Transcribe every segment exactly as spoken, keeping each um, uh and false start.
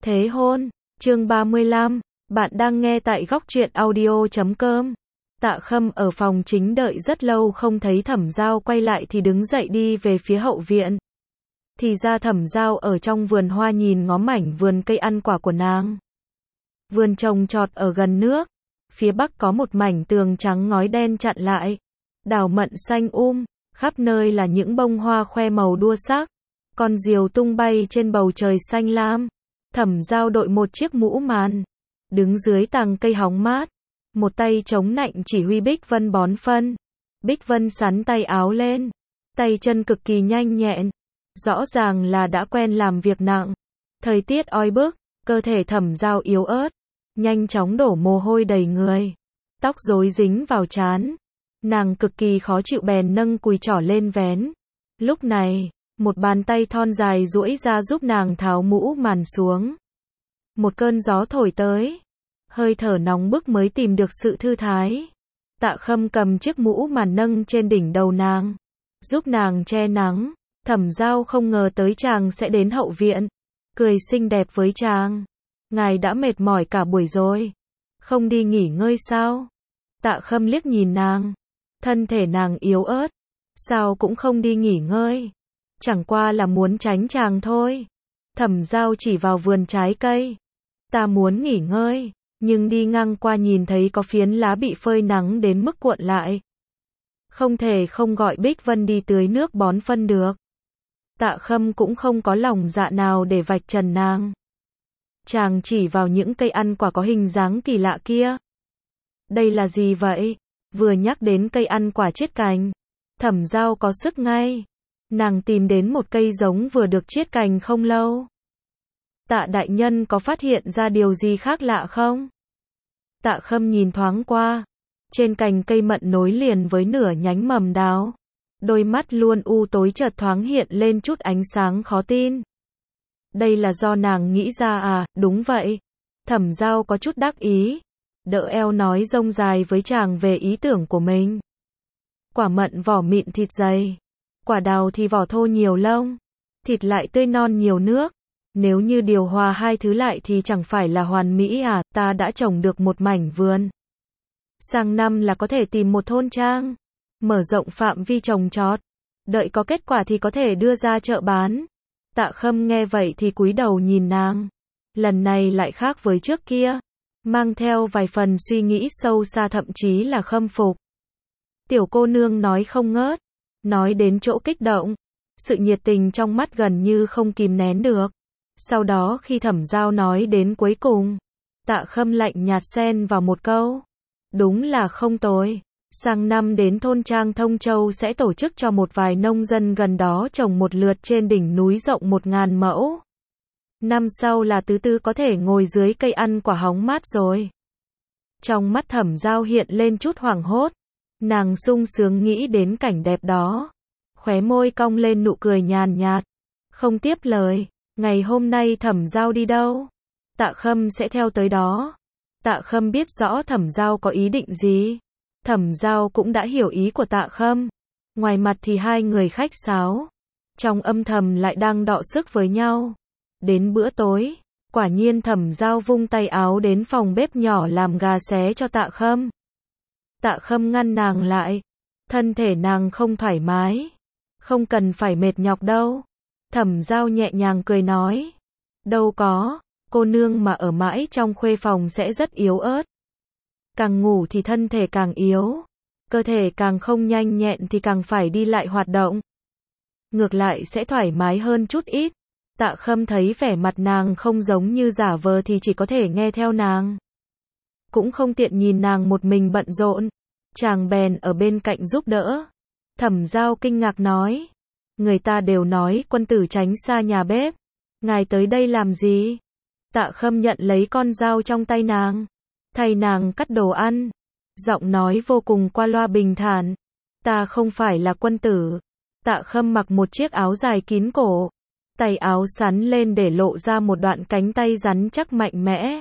Thế hôn, chương ba mươi lăm, bạn đang nghe tại góc truyện audio chấm com. Tạ Khâm ở phòng chính đợi rất lâu không thấy Thẩm Giao quay lại thì đứng dậy đi về phía hậu viện. Thì ra Thẩm Giao ở trong vườn hoa nhìn ngó mảnh vườn cây ăn quả của nàng. Vườn trồng trọt ở gần nước, phía bắc có một mảnh tường trắng ngói đen chặn lại. Đào mận xanh um, khắp nơi là những bông hoa khoe màu đua sắc. Con diều tung bay trên bầu trời xanh lam. Thẩm Giao đội một chiếc mũ màn, đứng dưới tàng cây hóng mát, một tay chống nạnh chỉ huy Bích Vân bón phân. Bích Vân sắn tay áo lên, tay chân cực kỳ nhanh nhẹn, rõ ràng là đã quen làm việc nặng. Thời tiết oi bức, cơ thể Thẩm Giao yếu ớt, nhanh chóng đổ mồ hôi đầy người, tóc rối dính vào trán. Nàng cực kỳ khó chịu bèn nâng cùi trỏ lên vén. Lúc này, một bàn tay thon dài duỗi ra giúp nàng tháo mũ màn xuống. Một cơn gió thổi tới, hơi thở nóng bức mới tìm được sự thư thái. Tạ Khâm cầm chiếc mũ màn nâng trên đỉnh đầu nàng, giúp nàng che nắng. Thẩm Giao không ngờ tới chàng sẽ đến hậu viện, cười xinh đẹp với chàng. Ngài đã mệt mỏi cả buổi rồi, không đi nghỉ ngơi sao? Tạ Khâm liếc nhìn nàng, thân thể nàng yếu ớt, sao cũng không đi nghỉ ngơi. Chẳng qua là muốn tránh chàng thôi. Thẩm Giao chỉ vào vườn trái cây. Ta muốn nghỉ ngơi, nhưng đi ngang qua nhìn thấy có phiến lá bị phơi nắng đến mức cuộn lại. Không thể không gọi Bích Vân đi tưới nước bón phân được. Tạ Khâm cũng không có lòng dạ nào để vạch trần nàng. Chàng chỉ vào những cây ăn quả có hình dáng kỳ lạ kia. Đây là gì vậy? Vừa nhắc đến cây ăn quả chiết cành, Thẩm Giao có sức ngay. Nàng tìm đến một cây giống vừa được chiết cành không lâu. Tạ đại nhân có phát hiện ra điều gì khác lạ không? Tạ Khâm nhìn thoáng qua. Trên cành cây mận nối liền với nửa nhánh mầm đào. Đôi mắt luôn u tối chợt thoáng hiện lên chút ánh sáng khó tin. Đây là do nàng nghĩ ra à? Đúng vậy. Thẩm Giao có chút đắc ý, đỡ eo nói rông dài với chàng về ý tưởng của mình. Quả mận vỏ mịn thịt dày, quả đào thì vỏ thô nhiều lông, thịt lại tươi non nhiều nước. Nếu như điều hòa hai thứ lại thì chẳng phải là hoàn mỹ à? Ta đã trồng được một mảnh vườn. Sang năm là có thể tìm một thôn trang, mở rộng phạm vi trồng trọt. Đợi có kết quả thì có thể đưa ra chợ bán. Tạ Khâm nghe vậy thì cúi đầu nhìn nàng. Lần này lại khác với trước kia, mang theo vài phần suy nghĩ sâu xa, thậm chí là khâm phục. Tiểu cô nương nói không ngớt, nói đến chỗ kích động, sự nhiệt tình trong mắt gần như không kìm nén được. Sau đó khi Thẩm Giao nói đến cuối cùng, Tạ Khâm lạnh nhạt xen vào một câu. Đúng là không tồi. Sang năm đến thôn trang Thông Châu sẽ tổ chức cho một vài nông dân gần đó trồng một lượt trên đỉnh núi rộng một ngàn mẫu. Năm sau là thứ tư có thể ngồi dưới cây ăn quả hóng mát rồi. Trong mắt Thẩm Giao hiện lên chút hoảng hốt. Nàng sung sướng nghĩ đến cảnh đẹp đó. Khóe môi cong lên nụ cười nhàn nhạt. Không tiếp lời. Ngày hôm nay Thẩm Giao đi đâu? Tạ Khâm sẽ theo tới đó. Tạ Khâm biết rõ Thẩm Giao có ý định gì. Thẩm Giao cũng đã hiểu ý của Tạ Khâm. Ngoài mặt thì hai người khách sáo, trong âm thầm lại đang đọ sức với nhau. Đến bữa tối, quả nhiên Thẩm Giao vung tay áo đến phòng bếp nhỏ làm gà xé cho Tạ Khâm. Tạ Khâm ngăn nàng lại. Thân thể nàng không thoải mái, không cần phải mệt nhọc đâu. Thẩm Giao nhẹ nhàng cười nói. Đâu có, cô nương mà ở mãi trong khuê phòng sẽ rất yếu ớt. Càng ngủ thì thân thể càng yếu, cơ thể càng không nhanh nhẹn thì càng phải đi lại hoạt động. Ngược lại sẽ thoải mái hơn chút ít. Tạ Khâm thấy vẻ mặt nàng không giống như giả vờ thì chỉ có thể nghe theo nàng. Cũng không tiện nhìn nàng một mình bận rộn, chàng bèn ở bên cạnh giúp đỡ. Thẩm Giao kinh ngạc nói. Người ta đều nói quân tử tránh xa nhà bếp. Ngài tới đây làm gì? Tạ Khâm nhận lấy con dao trong tay nàng, thay nàng cắt đồ ăn. Giọng nói vô cùng qua loa bình thản. Ta không phải là quân tử. Tạ Khâm mặc một chiếc áo dài kín cổ. Tay áo sắn lên để lộ ra một đoạn cánh tay rắn chắc mạnh mẽ.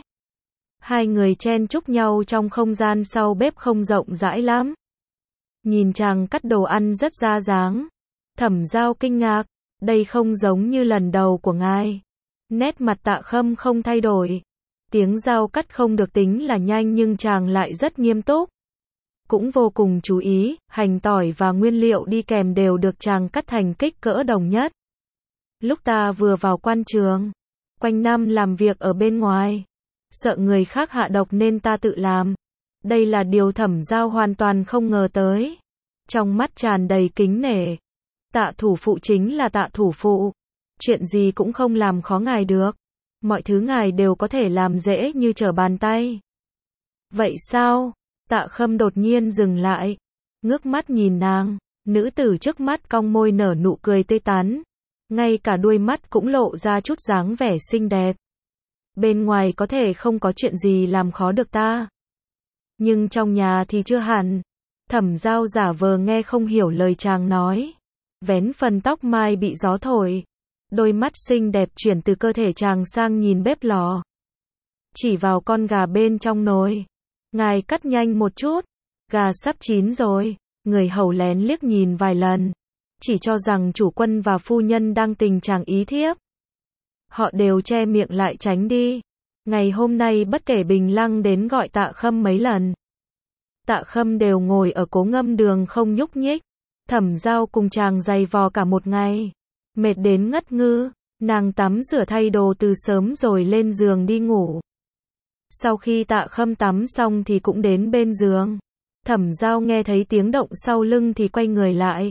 Hai người chen chúc nhau trong không gian sau bếp không rộng rãi lắm. Nhìn chàng cắt đồ ăn rất ra dáng. Thẩm Giao kinh ngạc. Đây không giống như lần đầu của ngài. Nét mặt Tạ Khâm không thay đổi. Tiếng dao cắt không được tính là nhanh nhưng chàng lại rất nghiêm túc. Cũng vô cùng chú ý, hành tỏi và nguyên liệu đi kèm đều được chàng cắt thành kích cỡ đồng nhất. Lúc ta vừa vào quan trường, quanh năm làm việc ở bên ngoài, sợ người khác hạ độc nên ta tự làm. Đây là điều Thẩm Giao hoàn toàn không ngờ tới. Trong mắt tràn đầy kính nể. Tạ thủ phụ chính là Tạ thủ phụ. Chuyện gì cũng không làm khó ngài được. Mọi thứ ngài đều có thể làm dễ như trở bàn tay. Vậy sao? Tạ Khâm đột nhiên dừng lại. Ngước mắt nhìn nàng. Nữ tử trước mắt cong môi nở nụ cười tươi tắn. Ngay cả đuôi mắt cũng lộ ra chút dáng vẻ xinh đẹp. Bên ngoài có thể không có chuyện gì làm khó được ta. Nhưng trong nhà thì chưa hẳn. Thẩm Giao giả vờ nghe không hiểu lời chàng nói. Vén phần tóc mai bị gió thổi. Đôi mắt xinh đẹp chuyển từ cơ thể chàng sang nhìn bếp lò. Chỉ vào con gà bên trong nồi. Ngài cắt nhanh một chút. Gà sắp chín rồi. Người hầu lén liếc nhìn vài lần. Chỉ cho rằng chủ quân và phu nhân đang tình trạng ý thiếp. Họ đều che miệng lại tránh đi. Ngày hôm nay bất kể Bình Lăng đến gọi Tạ Khâm mấy lần. Tạ Khâm đều ngồi ở cố ngâm đường không nhúc nhích. Thẩm Giao cùng chàng giày vò cả một ngày. Mệt đến ngất ngư, nàng tắm rửa thay đồ từ sớm rồi lên giường đi ngủ. Sau khi Tạ Khâm tắm xong thì cũng đến bên giường. Thẩm Giao nghe thấy tiếng động sau lưng thì quay người lại.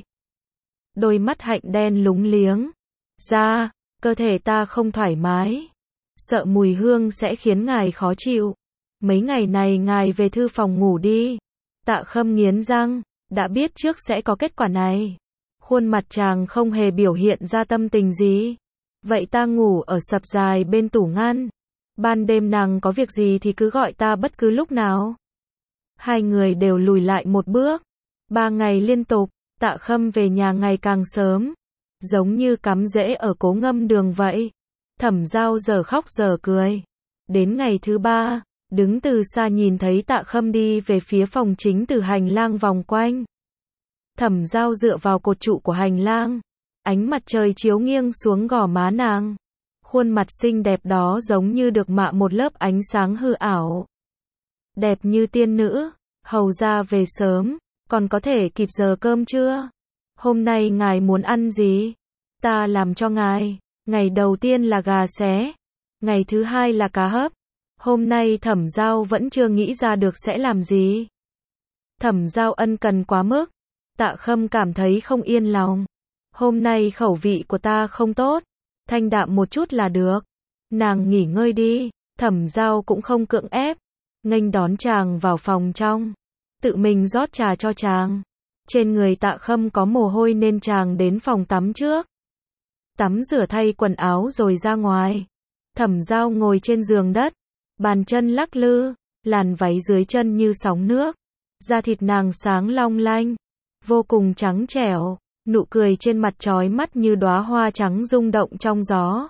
Đôi mắt hạnh đen lúng liếng. Ra, cơ thể ta không thoải mái. Sợ mùi hương sẽ khiến ngài khó chịu. Mấy ngày này ngài về thư phòng ngủ đi. Tạ Khâm nghiến răng, đã biết trước sẽ có kết quả này. Khuôn mặt chàng không hề biểu hiện ra tâm tình gì. Vậy ta ngủ ở sập dài bên tủ ngăn. Ban đêm nàng có việc gì thì cứ gọi ta bất cứ lúc nào. Hai người đều lùi lại một bước. Ba ngày liên tục, Tạ Khâm về nhà ngày càng sớm. Giống như cắm rễ ở cố ngâm đường vậy. Thẩm Giao giờ khóc giờ cười. Đến ngày thứ ba, đứng từ xa nhìn thấy Tạ Khâm đi về phía phòng chính từ hành lang vòng quanh. Thẩm Giao dựa vào cột trụ của hành lang. Ánh mặt trời chiếu nghiêng xuống gò má nàng. Khuôn mặt xinh đẹp đó giống như được mạ một lớp ánh sáng hư ảo. Đẹp như tiên nữ. Hầu ra về sớm. Còn có thể kịp giờ cơm chưa? Hôm nay ngài muốn ăn gì? Ta làm cho ngài. Ngày đầu tiên là gà xé. Ngày thứ hai là cá hấp. Hôm nay Thẩm Giao vẫn chưa nghĩ ra được sẽ làm gì. Thẩm Giao ân cần quá mức. Tạ Khâm cảm thấy không yên lòng. Hôm nay khẩu vị của ta không tốt. Thanh đạm một chút là được. Nàng nghỉ ngơi đi. Thẩm Giao cũng không cưỡng ép. Nghênh đón chàng vào phòng trong. Tự mình rót trà cho chàng. Trên người Tạ Khâm có mồ hôi nên chàng đến phòng tắm trước. Tắm rửa thay quần áo rồi ra ngoài. Thẩm Giao ngồi trên giường đất. Bàn chân lắc lư. Làn váy dưới chân như sóng nước. Da thịt nàng sáng long lanh. Vô cùng trắng trẻo. Nụ cười trên mặt chói mắt như đóa hoa trắng rung động trong gió.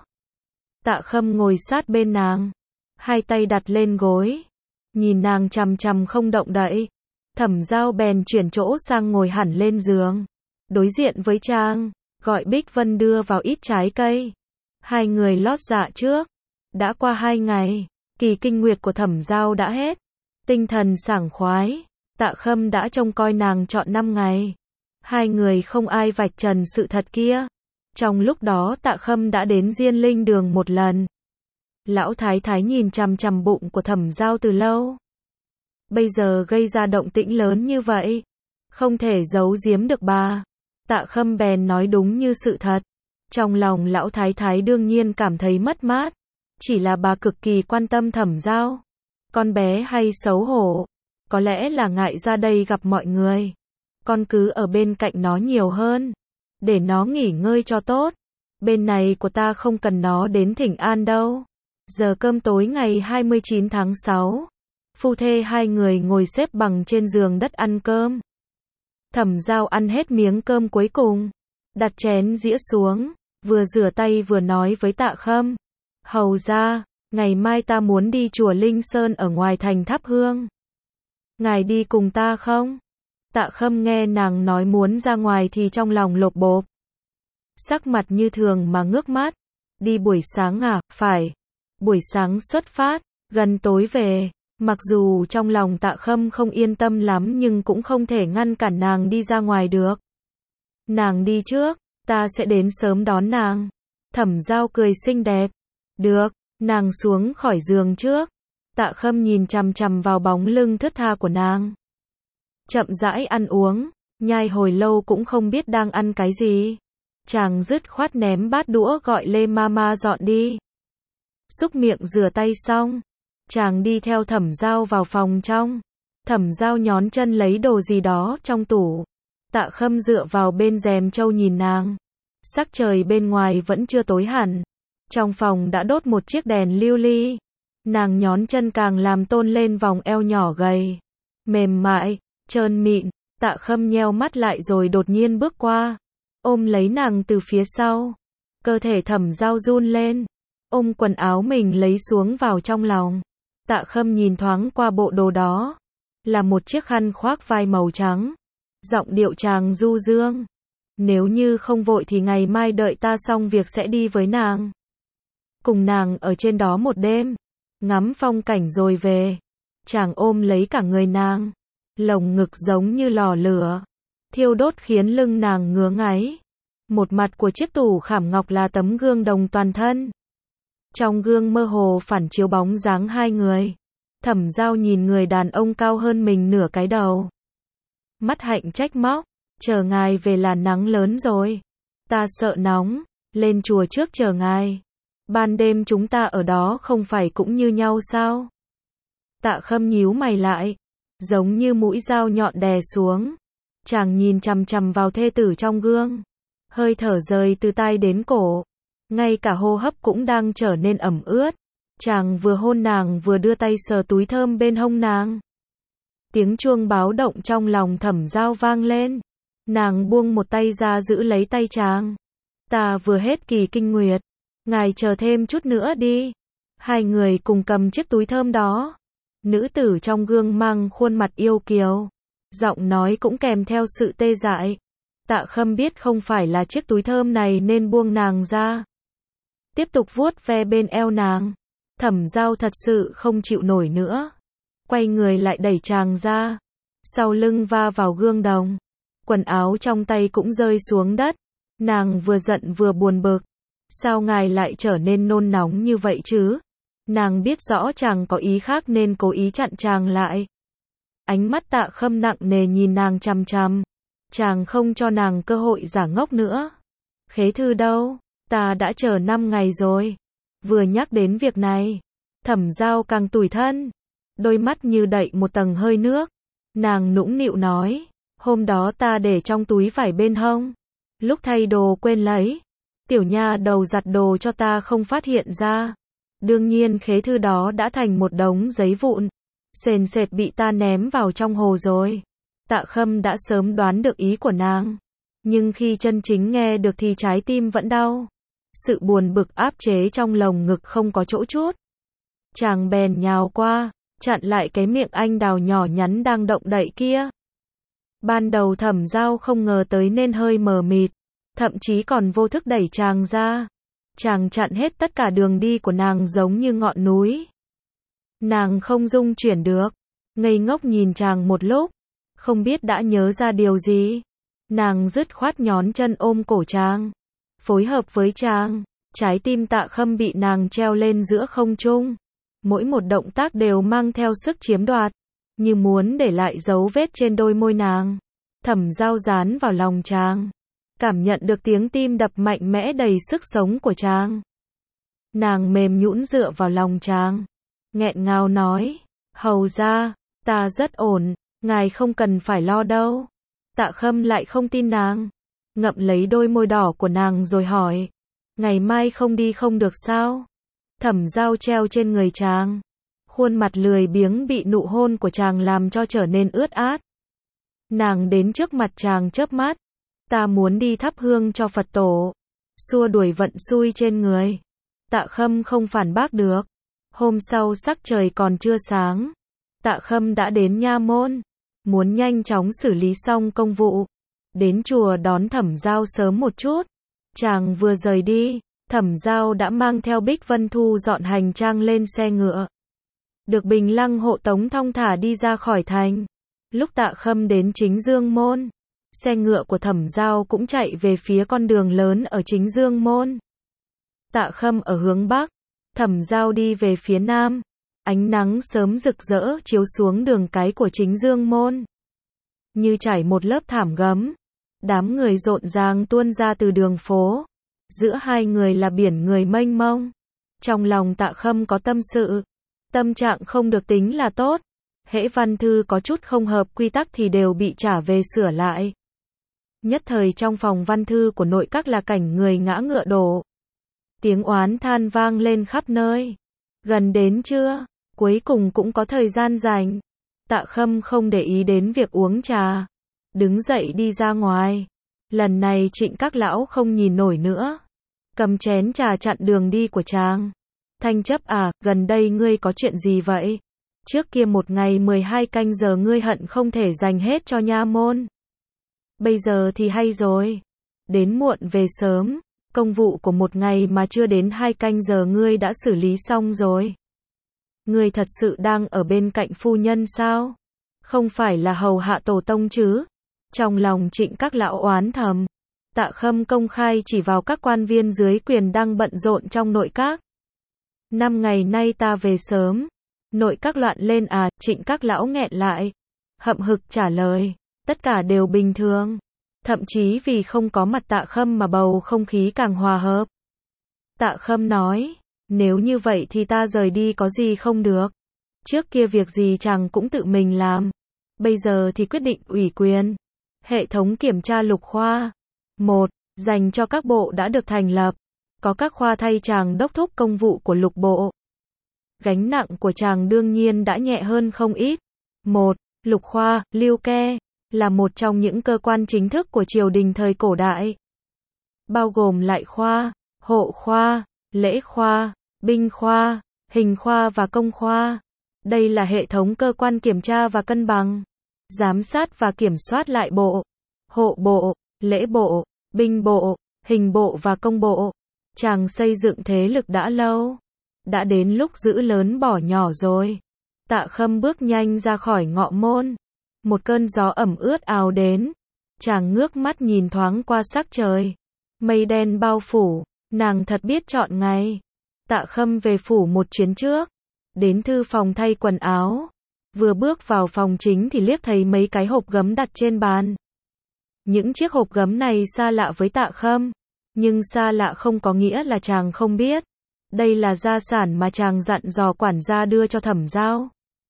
Tạ Khâm ngồi sát bên nàng. Hai tay đặt lên gối. Nhìn nàng chằm chằm không động đậy. Thẩm Giao bèn chuyển chỗ sang ngồi hẳn lên giường. Đối diện với chàng. Gọi Bích Vân đưa vào ít trái cây. Hai người lót dạ trước. Đã qua hai ngày. Kỳ kinh nguyệt của Thẩm Giao đã hết. Tinh thần sảng khoái. Tạ Khâm đã trông coi nàng trọn năm ngày. Hai người không ai vạch trần sự thật kia. Trong lúc đó Tạ Khâm đã đến Diên Linh đường một lần. Lão thái thái nhìn chằm chằm bụng của Thẩm Giao từ lâu. Bây giờ gây ra động tĩnh lớn như vậy. Không thể giấu giếm được bà. Tạ Khâm bèn nói đúng như sự thật. Trong lòng lão thái thái đương nhiên cảm thấy mất mát. Chỉ là bà cực kỳ quan tâm Thẩm Giao. Con bé hay xấu hổ. Có lẽ là ngại ra đây gặp mọi người. Con cứ ở bên cạnh nó nhiều hơn. Để nó nghỉ ngơi cho tốt. Bên này của ta không cần nó đến thỉnh an đâu. Giờ cơm tối ngày hai mươi chín tháng sáu. Phu thê hai người ngồi xếp bằng trên giường đất ăn cơm. Thẩm Giao ăn hết miếng cơm cuối cùng. Đặt chén dĩa xuống. Vừa rửa tay vừa nói với Tạ Khâm. Hầu ra, ngày mai ta muốn đi chùa Linh Sơn ở ngoài thành thắp hương. Ngài đi cùng ta không? Tạ Khâm nghe nàng nói muốn ra ngoài thì trong lòng lột bột. Sắc mặt như thường mà ngước mắt. Đi buổi sáng à? Phải. Buổi sáng xuất phát, gần tối về. Mặc dù trong lòng Tạ Khâm không yên tâm lắm nhưng cũng không thể ngăn cản nàng đi ra ngoài được. Nàng đi trước, ta sẽ đến sớm đón nàng. Thẩm Giao cười xinh đẹp. Được, nàng xuống khỏi giường trước. Tạ Khâm nhìn chằm chằm vào bóng lưng thướt tha của nàng. Chậm rãi ăn uống, nhai hồi lâu cũng không biết đang ăn cái gì. Chàng dứt khoát ném bát đũa gọi Lê Mama dọn đi. Xúc miệng rửa tay xong, chàng đi theo Thẩm Giao vào phòng trong. Thẩm Giao nhón chân lấy đồ gì đó trong tủ. Tạ Khâm dựa vào bên rèm trâu nhìn nàng. Sắc trời bên ngoài vẫn chưa tối hẳn. Trong phòng đã đốt một chiếc đèn lưu ly. Nàng nhón chân càng làm tôn lên vòng eo nhỏ gầy, mềm mại, trơn mịn. Tạ Khâm nheo mắt lại rồi đột nhiên bước qua, ôm lấy nàng từ phía sau. Cơ thể Thẩm Giao run lên, ôm quần áo mình lấy xuống vào trong lòng. Tạ Khâm nhìn thoáng qua bộ đồ đó, là một chiếc khăn khoác vai màu trắng. Giọng điệu chàng du dương. Nếu như không vội thì ngày mai đợi ta xong việc sẽ đi với nàng. Cùng nàng ở trên đó một đêm, ngắm phong cảnh rồi về. Chàng ôm lấy cả người nàng, lồng ngực giống như lò lửa, thiêu đốt khiến lưng nàng ngứa ngáy. Một mặt của chiếc tủ khảm ngọc là tấm gương đồng toàn thân. Trong gương mơ hồ phản chiếu bóng dáng hai người. Thẩm Giao nhìn người đàn ông cao hơn mình nửa cái đầu. Mắt hạnh trách móc, chờ ngài về là nắng lớn rồi. Ta sợ nóng, lên chùa trước chờ ngài. Ban đêm chúng ta ở đó không phải cũng như nhau sao? Tạ Khâm nhíu mày lại, giống như mũi dao nhọn đè xuống. Chàng nhìn chằm chằm vào thê tử trong gương, hơi thở rời từ tai đến cổ, ngay cả hô hấp cũng đang trở nên ẩm ướt. Chàng vừa hôn nàng vừa đưa tay sờ túi thơm bên hông nàng. Tiếng chuông báo động trong lòng Thẩm Giao vang lên. Nàng buông một tay ra giữ lấy tay chàng. Ta vừa hết kỳ kinh nguyệt, ngài chờ thêm chút nữa đi. Hai người cùng cầm chiếc túi thơm đó. Nữ tử trong gương mang khuôn mặt yêu kiều, giọng nói cũng kèm theo sự tê dại. Tạ Khâm biết không phải là chiếc túi thơm này nên buông nàng ra, tiếp tục vuốt ve bên eo nàng. Thẩm Giao thật sự không chịu nổi nữa, quay người lại đẩy chàng ra, sau lưng va vào gương đồng, quần áo trong tay cũng rơi xuống đất. Nàng vừa giận vừa buồn bực. Sao ngài lại trở nên nôn nóng như vậy chứ? Nàng biết rõ chàng có ý khác nên cố ý chặn chàng lại. Ánh mắt Tạ Khâm nặng nề nhìn nàng chằm chằm. Chàng không cho nàng cơ hội giả ngốc nữa. Khế thư đâu? Ta đã chờ năm ngày rồi. Vừa nhắc đến việc này, Thẩm Giao càng tủi thân, đôi mắt như đậy một tầng hơi nước. Nàng nũng nịu nói, hôm đó ta để trong túi vải bên hông, lúc thay đồ quên lấy. Tiểu nha đầu giặt đồ cho ta không phát hiện ra. Đương nhiên khế thư đó đã thành một đống giấy vụn, sền sệt bị ta ném vào trong hồ rồi. Tạ Khâm đã sớm đoán được ý của nàng, nhưng khi chân chính nghe được thì trái tim vẫn đau. Sự buồn bực áp chế trong lồng ngực không có chỗ chút. Chàng bèn nhào qua, chặn lại cái miệng anh đào nhỏ nhắn đang động đậy kia. Ban đầu Thẩm Giao không ngờ tới nên hơi mờ mịt, thậm chí còn vô thức đẩy chàng ra. Chàng chặn hết tất cả đường đi của nàng giống như ngọn núi. Nàng không dung chuyển được, ngây ngốc nhìn chàng một lúc, không biết đã nhớ ra điều gì. Nàng dứt khoát nhón chân ôm cổ chàng, phối hợp với chàng. Trái tim Tạ Khâm bị nàng treo lên giữa không trung. Mỗi một động tác đều mang theo sức chiếm đoạt, như muốn để lại dấu vết trên đôi môi nàng. Thẩm Giao dán vào lòng chàng, cảm nhận được tiếng tim đập mạnh mẽ đầy sức sống của chàng. Nàng mềm nhũn dựa vào lòng chàng, nghẹn ngào nói, hầu ra, ta rất ổn, ngài không cần phải lo đâu. Tạ Khâm lại không tin nàng, ngậm lấy đôi môi đỏ của nàng rồi hỏi, ngày mai không đi không được sao? Thẩm Giao treo trên người chàng, khuôn mặt lười biếng bị nụ hôn của chàng làm cho trở nên ướt át. Nàng đến trước mặt chàng chớp mắt, ta muốn đi thắp hương cho Phật tổ, xua đuổi vận xui trên người. Tạ Khâm không phản bác được. Hôm sau sắc trời còn chưa sáng, Tạ Khâm đã đến nha môn, muốn nhanh chóng xử lý xong công vụ, đến chùa đón Thẩm Giao sớm một chút. Chàng vừa rời đi, Thẩm Giao đã mang theo Bích Vân thu dọn hành trang lên xe ngựa. Được Bình Lăng hộ tống thong thả đi ra khỏi thành. Lúc Tạ Khâm đến Chính Dương Môn, xe ngựa của Thẩm Giao cũng chạy về phía con đường lớn ở Chính Dương Môn. Tạ Khâm ở hướng Bắc, Thẩm Giao đi về phía Nam. Ánh nắng sớm rực rỡ chiếu xuống đường cái của Chính Dương Môn. Như trải một lớp thảm gấm. Đám người rộn ràng tuôn ra từ đường phố. Giữa hai người là biển người mênh mông. Trong lòng Tạ Khâm có tâm sự. Tâm trạng không được tính là tốt. Hễ văn thư có chút không hợp quy tắc thì đều bị trả về sửa lại. Nhất thời trong phòng văn thư của nội các là cảnh người ngã ngựa đổ. Tiếng oán than vang lên khắp nơi. Gần đến trưa, cuối cùng cũng có thời gian rảnh. Tạ Khâm không để ý đến việc uống trà. Đứng dậy đi ra ngoài. Lần này Trịnh các lão không nhìn nổi nữa. Cầm chén trà chặn đường đi của chàng. Thanh Chấp à, gần đây ngươi có chuyện gì vậy? Trước kia một ngày mười hai canh giờ ngươi hận không thể dành hết cho nha môn. Bây giờ thì hay rồi. Đến muộn về sớm. Công vụ của một ngày mà chưa đến hai canh giờ ngươi đã xử lý xong rồi. Ngươi thật sự đang ở bên cạnh phu nhân sao? Không phải là hầu hạ tổ tông chứ? Trong lòng Trịnh các lão oán thầm. Tạ Khâm công khai chỉ vào các quan viên dưới quyền đang bận rộn trong nội các. Năm ngày nay ta về sớm. Nội các loạn lên à? Trịnh các lão nghẹn lại. Hậm hực trả lời. Tất cả đều bình thường. Thậm chí vì không có mặt Tạ Khâm mà bầu không khí càng hòa hợp. Tạ Khâm nói. Nếu như vậy thì ta rời đi có gì không được. Trước kia việc gì chàng cũng tự mình làm. Bây giờ thì quyết định ủy quyền. Hệ thống kiểm tra lục khoa. một. Dành cho các bộ đã được thành lập. Có các khoa thay chàng đốc thúc công vụ của lục bộ. Gánh nặng của chàng đương nhiên đã nhẹ hơn không ít. một. Lục khoa, liêu ke, là một trong những cơ quan chính thức của triều đình thời cổ đại. Bao gồm lại khoa, hộ khoa, lễ khoa, binh khoa, hình khoa và công khoa. Đây là hệ thống cơ quan kiểm tra và cân bằng, giám sát và kiểm soát lại bộ, hộ bộ, lễ bộ, binh bộ, hình bộ và công bộ. Chàng xây dựng thế lực đã lâu. Đã đến lúc giữ lớn bỏ nhỏ rồi. Tạ Khâm bước nhanh ra khỏi ngọ môn. Một cơn gió ẩm ướt ào đến. Chàng ngước mắt nhìn thoáng qua sắc trời. Mây đen bao phủ. Nàng thật biết chọn ngày. Tạ Khâm về phủ một chuyến trước. Đến thư phòng thay quần áo. Vừa bước vào phòng chính thì liếc thấy mấy cái hộp gấm đặt trên bàn. Những chiếc hộp gấm này xa lạ với Tạ Khâm. Nhưng xa lạ không có nghĩa là chàng không biết. Đây là gia sản mà chàng dặn dò quản gia đưa cho Thẩm Giao.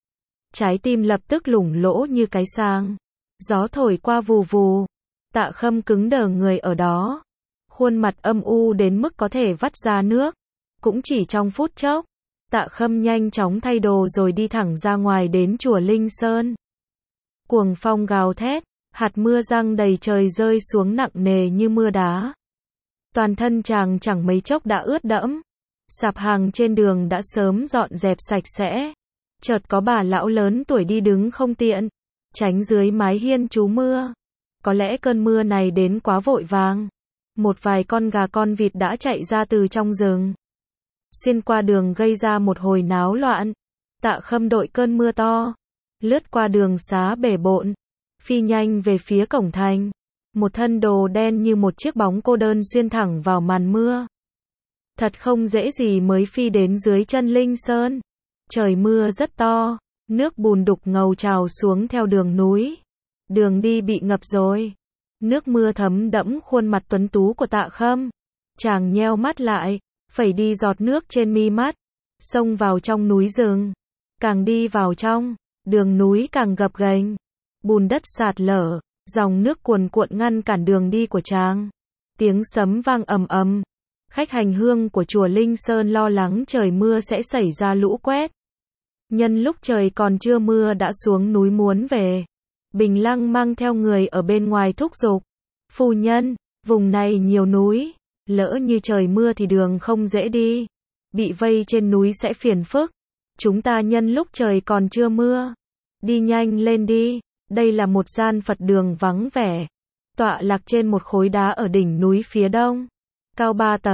Trái tim lập tức lủng lỗ như cái sang. Gió thổi qua vù vù. Tạ Khâm cứng đờ người ở đó. Khuôn mặt âm u đến mức có thể vắt ra nước. Cũng chỉ trong phút chốc. Tạ Khâm nhanh chóng thay đồ rồi đi thẳng ra ngoài đến chùa Linh Sơn. Cuồng phong gào thét. Hạt mưa giăng đầy trời rơi xuống nặng nề như mưa đá. Toàn thân chàng chẳng mấy chốc đã ướt đẫm. Sạp hàng trên đường đã sớm dọn dẹp sạch sẽ. Chợt có bà lão lớn tuổi đi đứng không tiện. Tránh dưới mái hiên trú mưa. Có lẽ cơn mưa này đến quá vội vàng. Một vài con gà con vịt đã chạy ra từ trong rừng. Xuyên qua đường gây ra một hồi náo loạn. Tạ Khâm đội cơn mưa to. Lướt qua đường xá bể bộn. Phi nhanh về phía cổng thành. Một thân đồ đen như một chiếc bóng cô đơn xuyên thẳng vào màn mưa. Thật không dễ gì mới phi đến dưới chân Linh Sơn. Trời mưa rất to. Nước bùn đục ngầu trào xuống theo đường núi. Đường đi bị ngập rồi. Nước mưa thấm đẫm khuôn mặt tuấn tú của Tạ Khâm. Chàng nheo mắt lại. Phẩy đi giọt nước trên mi mắt. Xông vào trong núi rừng. Càng đi vào trong. Đường núi càng gập ghềnh. Bùn đất sạt lở. Dòng nước cuồn cuộn ngăn cản đường đi của chàng. Tiếng sấm vang ầm ầm. Khách hành hương của chùa Linh Sơn lo lắng trời mưa sẽ xảy ra lũ quét. Nhân lúc trời còn chưa mưa đã xuống núi muốn về. Bình Lăng mang theo người ở bên ngoài thúc giục. Phu nhân, vùng này nhiều núi. Lỡ như trời mưa thì đường không dễ đi. Bị vây trên núi sẽ phiền phức. Chúng ta nhân lúc trời còn chưa mưa. Đi nhanh lên đi. Đây là một gian Phật đường vắng vẻ. Tọa lạc trên một khối đá ở đỉnh núi phía đông. Cao ba tầng.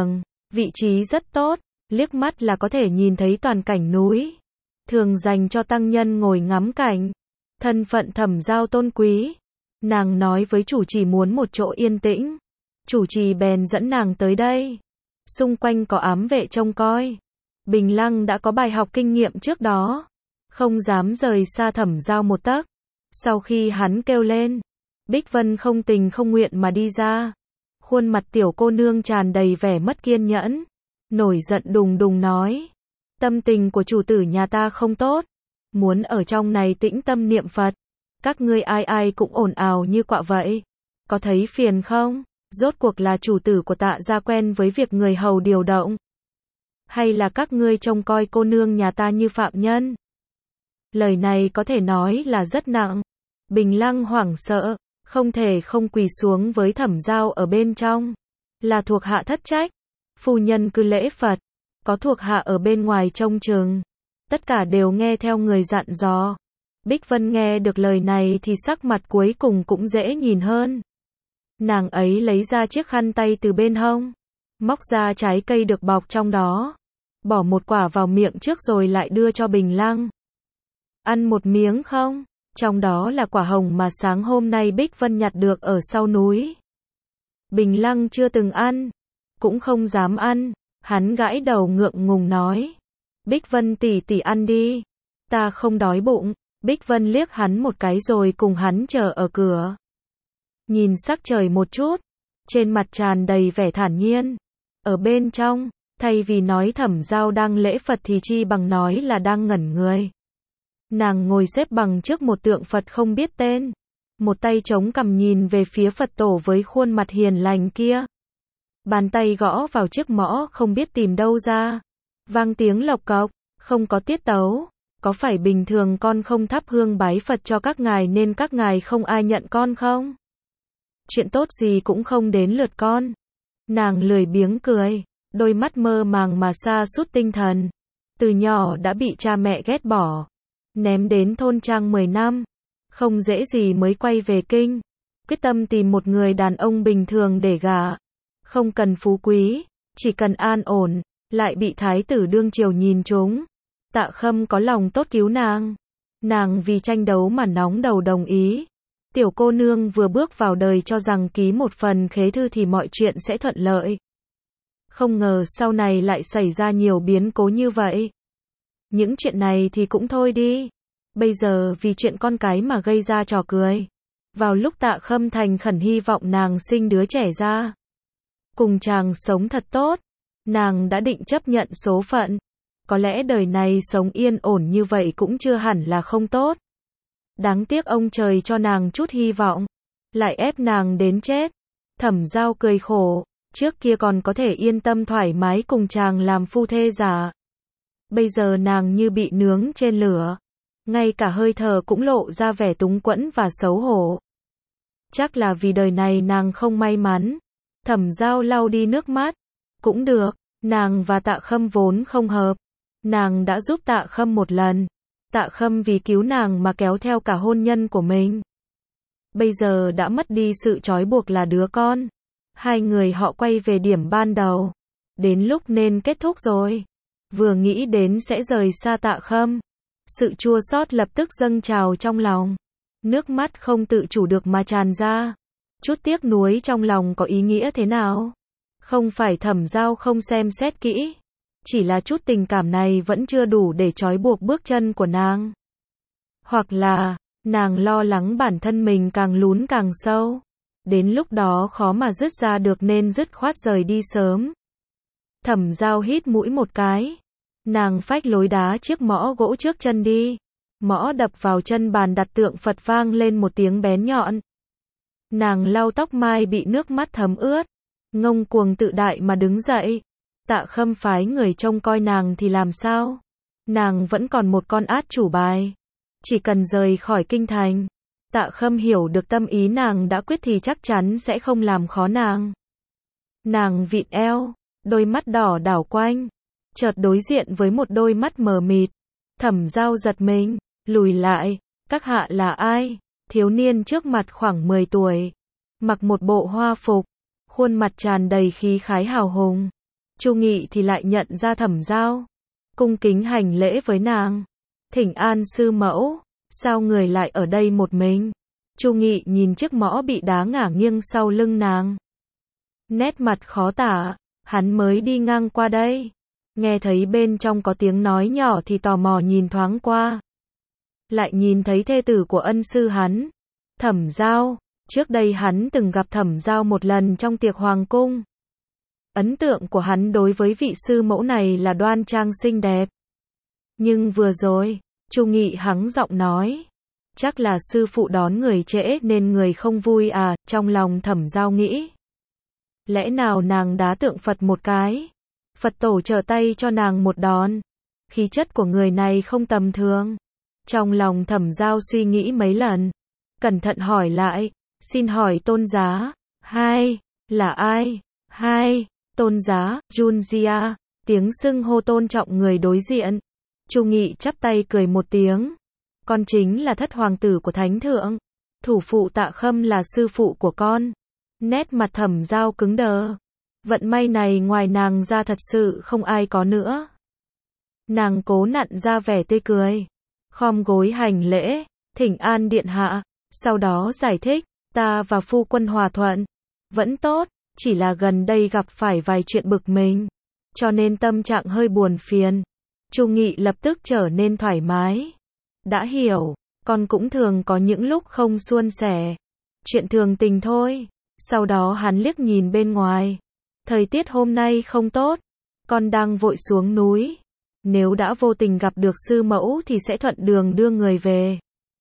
Vị trí rất tốt, liếc mắt là có thể nhìn thấy toàn cảnh núi. Thường dành cho tăng nhân ngồi ngắm cảnh. Thân phận Thẩm Giao tôn quý. Nàng nói với chủ trì muốn một chỗ yên tĩnh. Chủ trì bèn dẫn nàng tới đây. Xung quanh có ám vệ trông coi. Bình Lăng đã có bài học kinh nghiệm trước đó. Không dám rời xa Thẩm Giao một tấc. Sau khi hắn kêu lên, Bích Vân không tình không nguyện mà đi ra. Khuôn mặt tiểu cô nương tràn đầy vẻ mất kiên nhẫn. Nổi giận đùng đùng nói. Tâm tình của chủ tử nhà ta không tốt. Muốn ở trong này tĩnh tâm niệm Phật. Các ngươi ai ai cũng ồn ào như quạ vậy. Có thấy phiền không? Rốt cuộc là chủ tử của Tạ gia quen với việc người hầu điều động. Hay là các ngươi trông coi cô nương nhà ta như phạm nhân? Lời này có thể nói là rất nặng. Bình Lăng hoảng sợ, không thể không quỳ xuống với Thẩm Giao ở bên trong. Là thuộc hạ thất trách. Phu nhân cứ lễ Phật. Có thuộc hạ ở bên ngoài trông chừng. Tất cả đều nghe theo người dặn dò. Bích Vân nghe được lời này thì sắc mặt cuối cùng cũng dễ nhìn hơn. Nàng ấy lấy ra chiếc khăn tay từ bên hông. Móc ra trái cây được bọc trong đó. Bỏ một quả vào miệng trước rồi lại đưa cho Bình Lăng. Ăn một miếng không? Trong đó là quả hồng mà sáng hôm nay Bích Vân nhặt được ở sau núi. Bình Lăng chưa từng ăn. Cũng không dám ăn. Hắn gãi đầu ngượng ngùng nói. Bích Vân tỷ tỷ ăn đi. Ta không đói bụng. Bích Vân liếc hắn một cái rồi cùng hắn chờ ở cửa. Nhìn sắc trời một chút. Trên mặt tràn đầy vẻ thản nhiên. Ở bên trong, thay vì nói Thẩm Giao đang lễ Phật thì chi bằng nói là đang ngẩn người. Nàng ngồi xếp bằng trước một tượng Phật không biết tên. Một tay chống cằm nhìn về phía Phật tổ với khuôn mặt hiền lành kia. Bàn tay gõ vào chiếc mõ không biết tìm đâu ra. Vang tiếng lộc cộc, không có tiết tấu. Có phải bình thường con không thắp hương bái Phật cho các ngài nên các ngài không ai nhận con không? Chuyện tốt gì cũng không đến lượt con. Nàng lười biếng cười, đôi mắt mơ màng mà sa sút tinh thần. Từ nhỏ đã bị cha mẹ ghét bỏ. Ném đến thôn trang mười năm. Không dễ gì mới quay về kinh. Quyết tâm tìm một người đàn ông bình thường để gả. Không cần phú quý, chỉ cần an ổn. Lại bị thái tử đương triều nhìn trúng. Tạ Khâm có lòng tốt cứu nàng. Nàng vì tranh đấu mà nóng đầu đồng ý. Tiểu cô nương vừa bước vào đời cho rằng ký một phần khế thư thì mọi chuyện sẽ thuận lợi. Không ngờ sau này lại xảy ra nhiều biến cố như vậy. Những chuyện này thì cũng thôi đi. Bây giờ vì chuyện con cái mà gây ra trò cười. Vào lúc Tạ Khâm thành khẩn hy vọng nàng sinh đứa trẻ ra. Cùng chàng sống thật tốt. Nàng đã định chấp nhận số phận. Có lẽ đời này sống yên ổn như vậy cũng chưa hẳn là không tốt. Đáng tiếc ông trời cho nàng chút hy vọng. Lại ép nàng đến chết. Thẩm Giao cười khổ. Trước kia còn có thể yên tâm thoải mái cùng chàng làm phu thê giả. Bây giờ nàng như bị nướng trên lửa. Ngay cả hơi thở cũng lộ ra vẻ túng quẫn và xấu hổ. Chắc là vì đời này nàng không may mắn. Thẩm Giao lau đi nước mắt. Cũng được, nàng và Tạ Khâm vốn không hợp. Nàng đã giúp Tạ Khâm một lần. Tạ Khâm vì cứu nàng mà kéo theo cả hôn nhân của mình. Bây giờ đã mất đi sự trói buộc là đứa con. Hai người họ quay về điểm ban đầu. Đến lúc nên kết thúc rồi. Vừa nghĩ đến sẽ rời xa Tạ Khâm. Sự chua xót lập tức dâng trào trong lòng. Nước mắt không tự chủ được mà tràn ra. Chút tiếc nuối trong lòng có ý nghĩa thế nào? Không phải Thẩm Giao không xem xét kỹ. Chỉ là chút tình cảm này vẫn chưa đủ để trói buộc bước chân của nàng. Hoặc là, nàng lo lắng bản thân mình càng lún càng sâu. Đến lúc đó khó mà dứt ra được nên dứt khoát rời đi sớm. Thẩm Giao hít mũi một cái. Nàng phách lối đá chiếc mõ gỗ trước chân đi. Mõ đập vào chân bàn đặt tượng Phật vang lên một tiếng bén nhọn. Nàng lau tóc mai bị nước mắt thấm ướt. Ngông cuồng tự đại mà đứng dậy. Tạ Khâm phái người trông coi nàng thì làm sao? Nàng vẫn còn một con át chủ bài. Chỉ cần rời khỏi kinh thành. Tạ Khâm hiểu được tâm ý nàng đã quyết thì chắc chắn sẽ không làm khó nàng. Nàng vịn eo, đôi mắt đỏ đảo quanh. Chợt đối diện với một đôi mắt mờ mịt. Thẩm Giao giật mình, lùi lại. Các hạ là ai? Thiếu niên trước mặt khoảng mười tuổi. Mặc một bộ hoa phục. Khuôn mặt tràn đầy khí khái hào hùng. Chu Nghị thì lại nhận ra Thẩm Giao, cung kính hành lễ với nàng. Thỉnh an sư mẫu, sao người lại ở đây một mình? Chu Nghị nhìn chiếc mõ bị đá ngả nghiêng sau lưng nàng. Nét mặt khó tả, hắn mới đi ngang qua đây. Nghe thấy bên trong có tiếng nói nhỏ thì tò mò nhìn thoáng qua. Lại nhìn thấy thê tử của ân sư hắn, Thẩm Giao. Trước đây hắn từng gặp Thẩm Giao một lần trong tiệc hoàng cung. Ấn tượng của hắn đối với vị sư mẫu này là đoan trang xinh đẹp. Nhưng vừa rồi, Chu Nghị hắng giọng nói, chắc là sư phụ đón người trễ nên người không vui à, trong lòng Thẩm Giao nghĩ. Lẽ nào nàng đá tượng Phật một cái? Phật tổ trở tay cho nàng một đòn. Khí chất của người này không tầm thường. Trong lòng Thẩm Giao suy nghĩ mấy lần. Cẩn thận hỏi lại, xin hỏi tôn giá, hai, là ai? Hai, tôn giá, Junjia, tiếng xưng hô tôn trọng người đối diện. Chu Nghị chắp tay cười một tiếng. Con chính là thất hoàng tử của thánh thượng. Thủ phụ Tạ Khâm là sư phụ của con. Nét mặt Thẩm Giao cứng đờ. Vận may này ngoài nàng ra thật sự không ai có nữa. Nàng cố nặn ra vẻ tươi cười. Khom gối hành lễ, thỉnh an điện hạ. Sau đó giải thích, ta và phu quân hòa thuận. Vẫn tốt, chỉ là gần đây gặp phải vài chuyện bực mình. Cho nên tâm trạng hơi buồn phiền. Chu Nghị lập tức trở nên thoải mái. Đã hiểu, con cũng thường có những lúc không suôn sẻ. Chuyện thường tình thôi. Sau đó hắn liếc nhìn bên ngoài. Thời tiết hôm nay không tốt. Con đang vội xuống núi. Nếu đã vô tình gặp được sư mẫu thì sẽ thuận đường đưa người về.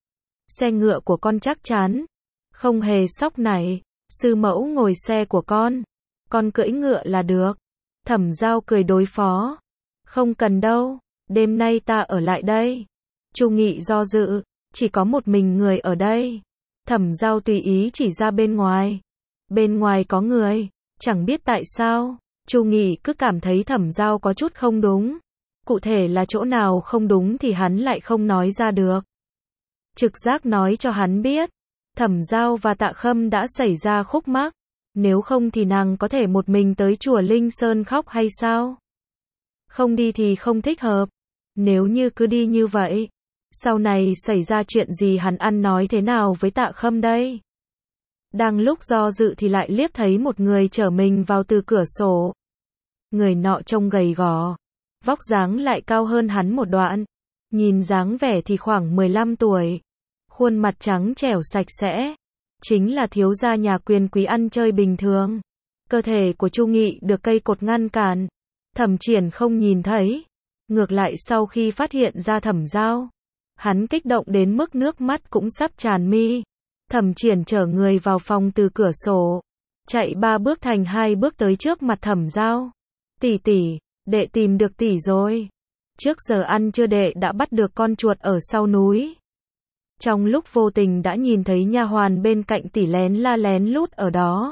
Xe ngựa của con chắc chắn không hề sóc nảy. Sư mẫu ngồi xe của con. Con cưỡi ngựa là được. Thẩm Giao cười đối phó. Không cần đâu. Đêm nay ta ở lại đây. Chu Nghị do dự. Chỉ có một mình người ở đây. Thẩm Giao tùy ý chỉ ra bên ngoài. Bên ngoài có người. Chẳng biết tại sao. Chu Nghị cứ cảm thấy Thẩm Giao có chút không đúng. Cụ thể là chỗ nào không đúng thì hắn lại không nói ra được. Trực giác nói cho hắn biết. Thẩm Giao và Tạ Khâm đã xảy ra khúc mắc. Nếu không thì nàng có thể một mình tới chùa Linh Sơn khóc hay sao? Không đi thì không thích hợp. Nếu như cứ đi như vậy, sau này xảy ra chuyện gì hắn ăn nói thế nào với Tạ Khâm đây? Đang lúc do dự thì lại liếc thấy một người chở mình vào từ cửa sổ. Người nọ trông gầy gò, vóc dáng lại cao hơn hắn một đoạn. Nhìn dáng vẻ thì khoảng mười lăm tuổi. Khuôn mặt trắng trẻo sạch sẽ. Chính là thiếu gia nhà quyền quý ăn chơi bình thường. Cơ thể của Chu Nghị được cây cột ngăn cản. Thẩm Triển không nhìn thấy. Ngược lại sau khi phát hiện ra Thẩm Giao, hắn kích động đến mức nước mắt cũng sắp tràn mi. Thẩm Triển chở người vào phòng từ cửa sổ. Chạy ba bước thành hai bước tới trước mặt Thẩm Giao. Tỷ tỷ, đệ tìm được tỷ rồi. Trước giờ ăn trưa đệ đã bắt được con chuột ở sau núi. Trong lúc vô tình đã nhìn thấy nha hoàn bên cạnh tỷ lén la lén lút ở đó.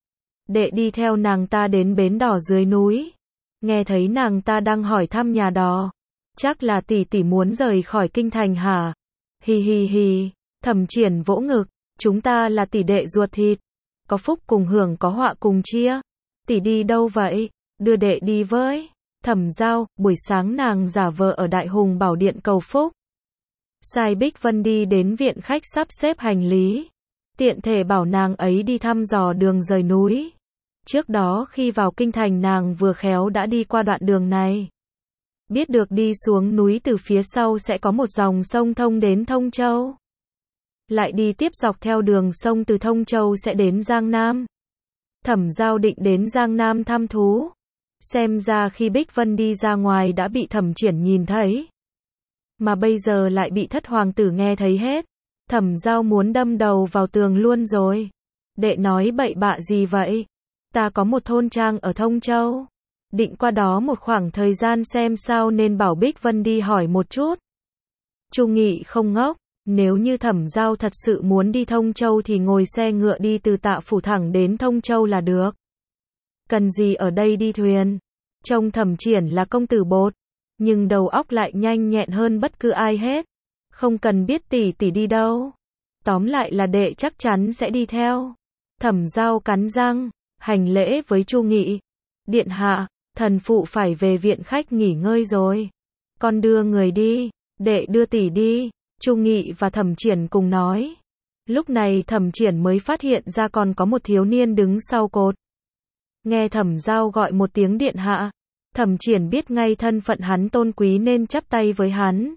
Đệ đi theo nàng ta đến bến đò dưới núi. Nghe thấy nàng ta đang hỏi thăm nhà đò. Chắc là tỷ tỷ muốn rời khỏi kinh thành hả? Hi hi hi. Thẩm Triển vỗ ngực. Chúng ta là tỷ đệ ruột thịt. Có phúc cùng hưởng có họa cùng chia. Tỷ đi đâu vậy? Đưa đệ đi với. Thẩm Giao, buổi sáng nàng giả vờ ở Đại Hùng Bảo Điện cầu phúc. Sai Bích Vân đi đến viện khách sắp xếp hành lý. Tiện thể bảo nàng ấy đi thăm dò đường rời núi. Trước đó khi vào kinh thành nàng vừa khéo đã đi qua đoạn đường này. Biết được đi xuống núi từ phía sau sẽ có một dòng sông thông đến Thông Châu. Lại đi tiếp dọc theo đường sông từ Thông Châu sẽ đến Giang Nam. Thẩm Giao định đến Giang Nam thăm thú. Xem ra khi Bích Vân đi ra ngoài đã bị Thẩm Triển nhìn thấy. Mà bây giờ lại bị thất hoàng tử nghe thấy hết. Thẩm Giao muốn đâm đầu vào tường luôn rồi. Đệ nói bậy bạ gì vậy? Ta có một thôn trang ở Thông Châu. Định qua đó một khoảng thời gian xem sao nên bảo Bích Vân đi hỏi một chút. Chu Nghị không ngốc. Nếu như Thẩm Giao thật sự muốn đi Thông Châu thì ngồi xe ngựa đi từ Tạ Phủ thẳng đến Thông Châu là được. Cần gì ở đây đi thuyền. Trông Thẩm Triển là công tử bột. Nhưng đầu óc lại nhanh nhẹn hơn bất cứ ai hết. Không cần biết tỷ tỷ đi đâu. Tóm lại là đệ chắc chắn sẽ đi theo. Thẩm Giao cắn răng, hành lễ với Chu Nghị. Điện hạ, Thần phụ phải về viện khách nghỉ ngơi rồi. Con đưa người đi, đệ đưa tỷ đi, Chu Nghị và Thẩm Triển cùng nói. Lúc này Thẩm Triển mới phát hiện ra còn có một thiếu niên đứng sau cột. Nghe Thẩm Giao gọi một tiếng điện hạ, Thẩm Triển biết ngay thân phận hắn tôn quý nên chắp tay với hắn.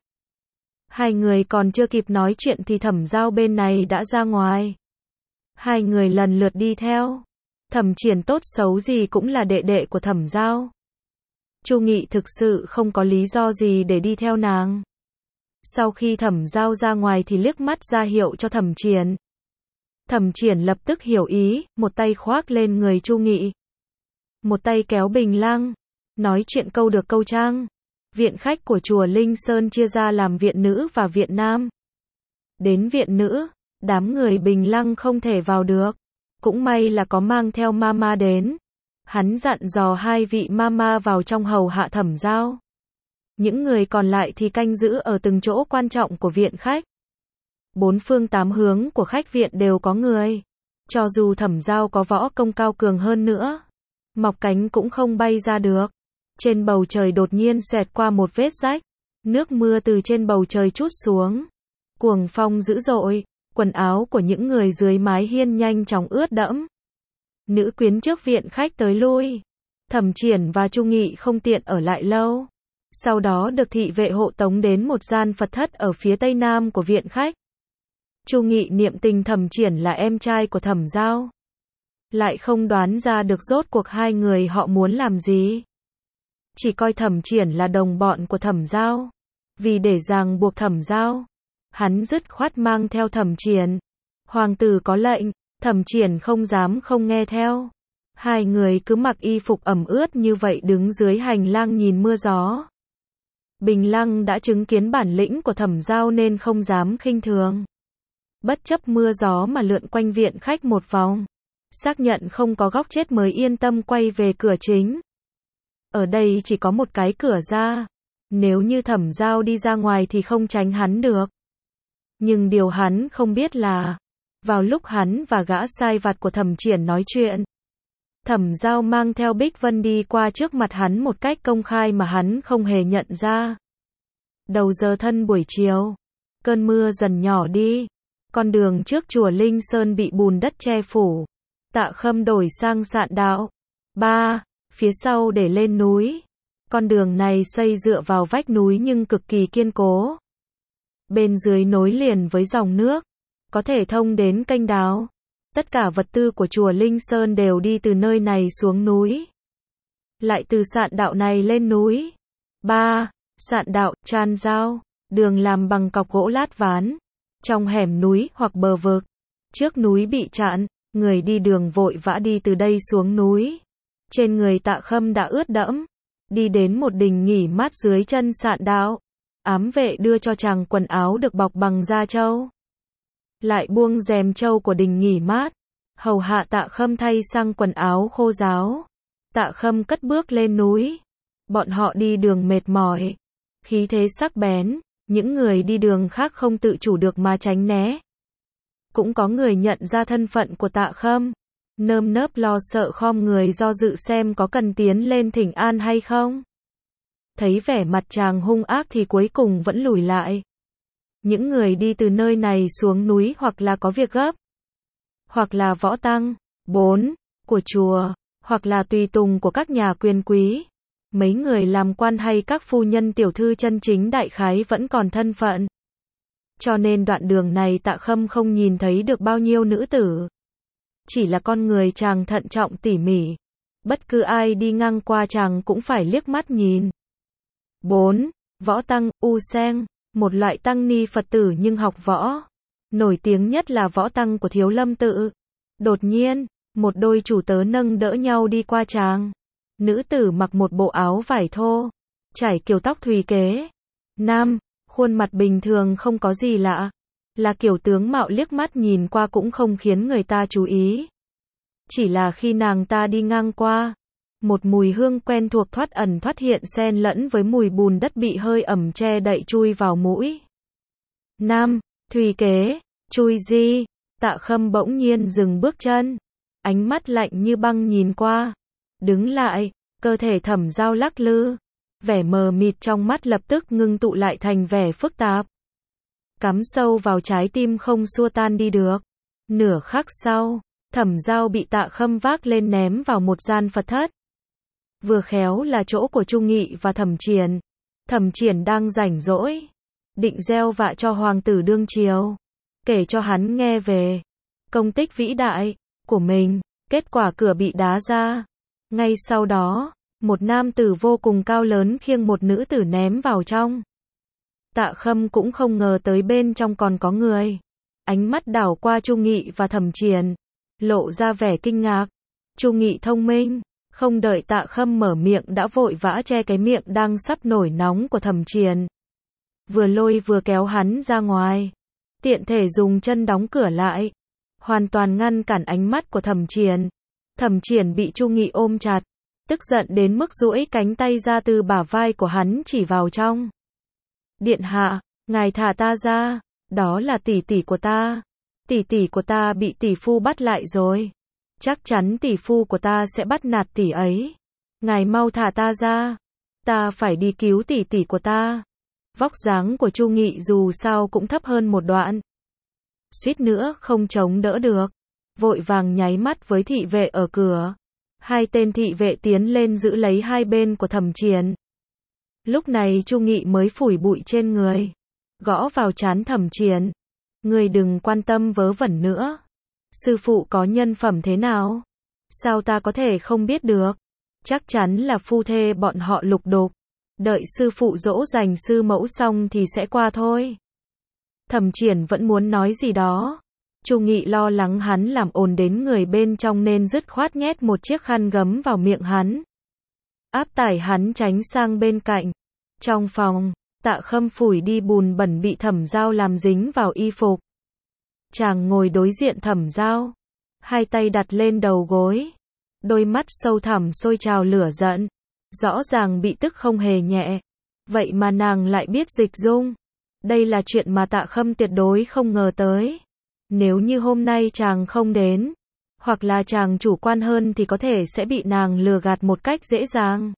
Hai người còn chưa kịp nói chuyện thì Thẩm Giao bên này đã ra ngoài. Hai người lần lượt đi theo. Thẩm Triển tốt xấu gì cũng là đệ đệ của Thẩm Giao. Chu Nghị thực sự không có lý do gì để đi theo nàng. Sau khi Thẩm Giao ra ngoài thì liếc mắt ra hiệu cho Thẩm Triển. Thẩm Triển lập tức hiểu ý, một tay khoác lên người Chu Nghị. Một tay kéo Bình Lăng. Nói chuyện câu được câu trang. Viện khách của chùa Linh Sơn chia ra làm viện nữ và viện nam. Đến viện nữ, đám người Bình Lăng không thể vào được. Cũng may là có mang theo mama đến. Hắn dặn dò hai vị mama vào trong hầu hạ Thẩm Giao. Những người còn lại thì canh giữ ở từng chỗ quan trọng của viện khách. Bốn phương tám hướng của khách viện đều có người. Cho dù Thẩm Giao có võ công cao cường hơn nữa, mọc cánh cũng không bay ra được. Trên bầu trời đột nhiên xoẹt qua một vết rách. Nước mưa từ trên bầu trời trút xuống. Cuồng phong dữ dội. Quần áo của những người dưới mái hiên nhanh chóng ướt đẫm. Nữ quyến trước viện khách tới lui. Thẩm Triển và Chu Nghị không tiện ở lại lâu. Sau đó được thị vệ hộ tống đến một gian Phật thất ở phía tây nam của viện khách. Chu Nghị niệm tình Thẩm Triển là em trai của Thẩm Giao. Lại không đoán ra được rốt cuộc hai người họ muốn làm gì. Chỉ coi Thẩm Triển là đồng bọn của Thẩm Giao. Vì để ràng buộc Thẩm Giao, hắn dứt khoát mang theo Thẩm Triển. Hoàng tử có lệnh, Thẩm Triển không dám không nghe theo. Hai người cứ mặc y phục ẩm ướt như vậy đứng dưới hành lang nhìn mưa gió. Bình Lăng đã chứng kiến bản lĩnh của Thẩm Giao nên không dám khinh thường. Bất chấp mưa gió mà lượn quanh viện khách một vòng. Xác nhận không có góc chết mới yên tâm quay về cửa chính. Ở đây chỉ có một cái cửa ra. Nếu như Thẩm Giao đi ra ngoài thì không tránh hắn được. Nhưng điều hắn không biết là, vào lúc hắn và gã sai vặt của Thẩm Triển nói chuyện, Thẩm Giao mang theo Bích Vân đi qua trước mặt hắn một cách công khai mà hắn không hề nhận ra. Đầu giờ thân buổi chiều, cơn mưa dần nhỏ đi. Con đường trước chùa Linh Sơn bị bùn đất che phủ. Tạ Khâm đổi sang sạn đạo. Ba, phía sau để lên núi. Con đường này xây dựa vào vách núi nhưng cực kỳ kiên cố. Bên dưới nối liền với dòng nước, có thể thông đến kênh đào. Tất cả vật tư của chùa Linh Sơn đều đi từ nơi này xuống núi. Lại từ sạn đạo này lên núi. Ba, sạn đạo, tràn giao, đường làm bằng cọc gỗ lát ván. Trong hẻm núi hoặc bờ vực. Trước núi bị chặn, người đi đường vội vã đi từ đây xuống núi. Trên người Tạ Khâm đã ướt đẫm. Đi đến một đình nghỉ mát dưới chân sạn đạo. Ám vệ đưa cho chàng quần áo được bọc bằng da trâu. Lại buông rèm trâu của đình nghỉ mát. Hầu hạ Tạ Khâm thay sang quần áo khô ráo. Tạ Khâm cất bước lên núi. Bọn họ đi đường mệt mỏi. Khí thế sắc bén. Những người đi đường khác không tự chủ được mà tránh né. Cũng có người nhận ra thân phận của Tạ Khâm. Nơm nớp lo sợ khom người do dự xem có cần tiến lên thỉnh an hay không. Thấy vẻ mặt chàng hung ác thì cuối cùng vẫn lùi lại. Những người đi từ nơi này xuống núi hoặc là có việc gấp, hoặc là võ tăng, bốn, của chùa, hoặc là tùy tùng của các nhà quyền quý. Mấy người làm quan hay các phu nhân tiểu thư chân chính đại khái vẫn còn thân phận. Cho nên đoạn đường này Tạ Khâm không nhìn thấy được bao nhiêu nữ tử. Chỉ là con người chàng thận trọng tỉ mỉ. Bất cứ ai đi ngang qua chàng cũng phải liếc mắt nhìn. bốn. Võ tăng, U Seng, một loại tăng ni Phật tử nhưng học võ. Nổi tiếng nhất là võ tăng của Thiếu Lâm Tự. Đột nhiên, một đôi chủ tớ nâng đỡ nhau đi qua chàng. Nữ tử mặc một bộ áo vải thô, trải kiểu tóc thùy kế. Nam, khuôn mặt bình thường không có gì lạ. Là kiểu tướng mạo liếc mắt nhìn qua cũng không khiến người ta chú ý. Chỉ là khi nàng ta đi ngang qua, một mùi hương quen thuộc thoát ẩn thoát hiện xen lẫn với mùi bùn đất bị hơi ẩm che đậy chui vào mũi. Nam, thùy kế, chui di. Tạ Khâm bỗng nhiên dừng bước chân. Ánh mắt lạnh như băng nhìn qua. Đứng lại, Cơ thể Thẩm Giao lắc lư, vẻ mờ mịt trong mắt lập tức ngưng tụ lại thành vẻ phức tạp. Cắm sâu vào trái tim không xua tan đi được. Nửa khắc sau, Thẩm Giao bị Tạ Khâm vác lên ném vào một gian Phật thất. Vừa khéo là chỗ của Chu Nghị và Thẩm Triển. Thẩm Triển đang rảnh rỗi, định gieo vạ cho hoàng tử đương triều, kể cho hắn nghe về công tích vĩ đại của mình. Kết quả cửa bị đá ra. Ngay sau đó, một nam tử vô cùng cao lớn khiêng một nữ tử ném vào trong. Tạ Khâm cũng không ngờ tới bên trong còn có người. Ánh mắt đảo qua Chu Nghị và Thẩm Triển, lộ ra vẻ kinh ngạc. Chu Nghị thông minh, không đợi Tạ Khâm mở miệng đã vội vã che cái miệng đang sắp nổi nóng của Thẩm Triển. Vừa lôi vừa kéo hắn ra ngoài, tiện thể dùng chân đóng cửa lại, hoàn toàn ngăn cản ánh mắt của Thẩm Triển. Thẩm Triển bị Chu Nghị ôm chặt, tức giận đến mức duỗi cánh tay ra từ bả vai của hắn chỉ vào trong. Điện hạ, ngài thả ta ra, đó là tỷ tỷ của ta. Tỷ tỷ của ta bị tỷ phu bắt lại rồi. Chắc chắn tỷ phu của ta sẽ bắt nạt tỷ ấy. Ngài mau thả ta ra. Ta phải đi cứu tỷ tỷ của ta. Vóc dáng của Chu Nghị dù sao cũng thấp hơn một đoạn. Suýt nữa không chống đỡ được. Vội vàng nháy mắt với thị vệ ở cửa. Hai tên thị vệ tiến lên giữ lấy hai bên của Thẩm Triển. Lúc này Chu Nghị mới phủi bụi trên người, gõ vào trán Thẩm Triển. Ngươi đừng quan tâm vớ vẩn nữa. Sư phụ có nhân phẩm thế nào? Sao ta có thể không biết được? Chắc chắn là phu thê bọn họ lục đục. Đợi sư phụ dỗ dành sư mẫu xong thì sẽ qua thôi. Thẩm Triển vẫn muốn nói gì đó. Chu Nghị lo lắng hắn làm ồn đến người bên trong nên dứt khoát nhét một chiếc khăn gấm vào miệng hắn. Áp tải hắn tránh sang bên cạnh. Trong phòng, Tạ Khâm phủi đi bùn bẩn bị Thẩm Giao làm dính vào y phục. Chàng ngồi đối diện Thẩm Giao, hai tay đặt lên đầu gối, đôi mắt sâu thẳm sôi trào lửa giận, rõ ràng bị tức không hề nhẹ, vậy mà nàng lại biết dịch dung. Đây là chuyện mà Tạ Khâm tuyệt đối không ngờ tới. Nếu như hôm nay chàng không đến, hoặc là chàng chủ quan hơn thì có thể sẽ bị nàng lừa gạt một cách dễ dàng.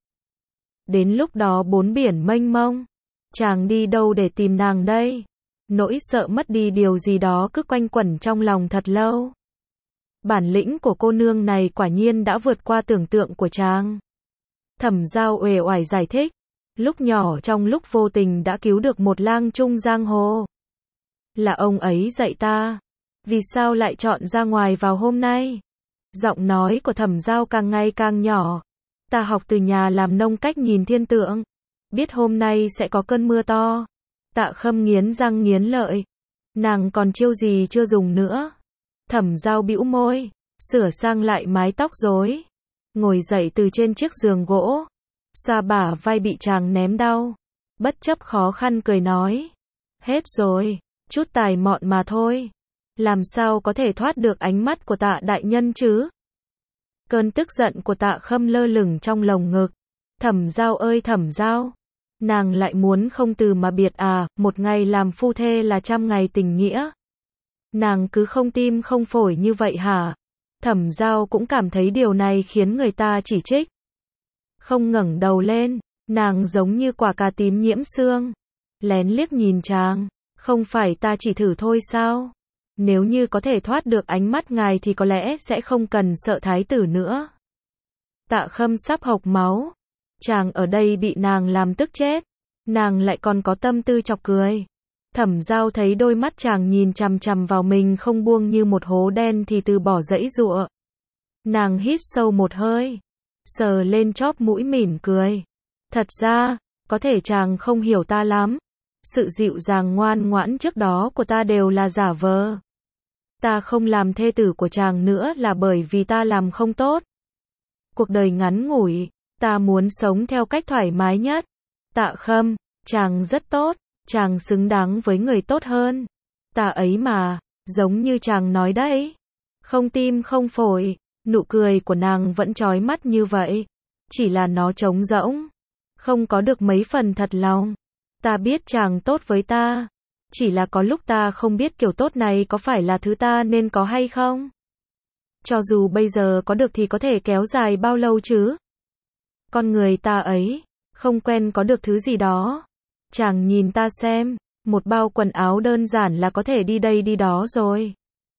Đến lúc đó bốn biển mênh mông, chàng đi đâu để tìm nàng đây? Nỗi sợ mất đi điều gì đó cứ quanh quẩn trong lòng thật lâu. Bản lĩnh của cô nương này quả nhiên đã vượt qua tưởng tượng của chàng. Thẩm Giao uể oải giải thích, lúc nhỏ trong lúc vô tình đã cứu được một lang trung giang hồ. Là ông ấy dạy ta. Vì sao lại chọn ra ngoài vào hôm nay? Giọng nói của Thẩm Giao càng ngày càng nhỏ. Ta học từ nhà làm nông cách nhìn thiên tượng. Biết hôm nay sẽ có cơn mưa to. Tạ Khâm nghiến răng nghiến lợi. Nàng còn chiêu gì chưa dùng nữa? Thẩm Giao bĩu môi, sửa sang lại mái tóc rối, ngồi dậy từ trên chiếc giường gỗ, xoa bả vai bị chàng ném đau, bất chấp khó khăn cười nói. Hết rồi, chút tài mọn mà thôi. Làm sao có thể thoát được ánh mắt của Tạ đại nhân chứ? Cơn tức giận của Tạ Khâm lơ lửng trong lồng ngực. Thẩm Giao ơi Thẩm Giao, nàng lại muốn không từ mà biệt à? Một ngày làm phu thê là trăm ngày tình nghĩa. Nàng cứ không tim không phổi như vậy hả? Thẩm Giao cũng cảm thấy điều này khiến người ta chỉ trích. Không ngẩng đầu lên, nàng giống như quả cà tím nhiễm xương, lén liếc nhìn chàng. Không phải ta chỉ thử thôi sao? Nếu như có thể thoát được ánh mắt ngài thì có lẽ sẽ không cần sợ thái tử nữa. Tạ Khâm sắp hộc máu. Chàng ở đây bị nàng làm tức chết. Nàng lại còn có tâm tư chọc cười. Thẩm Giao thấy đôi mắt chàng nhìn chằm chằm vào mình không buông như một hố đen thì từ bỏ giãy giụa. Nàng hít sâu một hơi, sờ lên chóp mũi mỉm cười. Thật ra, có thể chàng không hiểu ta lắm. Sự dịu dàng ngoan ngoãn trước đó của ta đều là giả vờ. Ta không làm thê tử của chàng nữa là bởi vì ta làm không tốt. Cuộc đời ngắn ngủi, ta muốn sống theo cách thoải mái nhất. Tạ Khâm, chàng rất tốt, chàng xứng đáng với người tốt hơn. Ta ấy mà, giống như chàng nói đấy. Không tim không phổi, nụ cười của nàng vẫn chói mắt như vậy. Chỉ là nó trống rỗng, không có được mấy phần thật lòng. Ta biết chàng tốt với ta. Chỉ là có lúc ta không biết kiểu tốt này có phải là thứ ta nên có hay không. Cho dù bây giờ có được thì có thể kéo dài bao lâu chứ? con người ta ấy, không quen có được thứ gì đó. Chàng nhìn ta xem, một bao quần áo đơn giản là có thể đi đây đi đó rồi.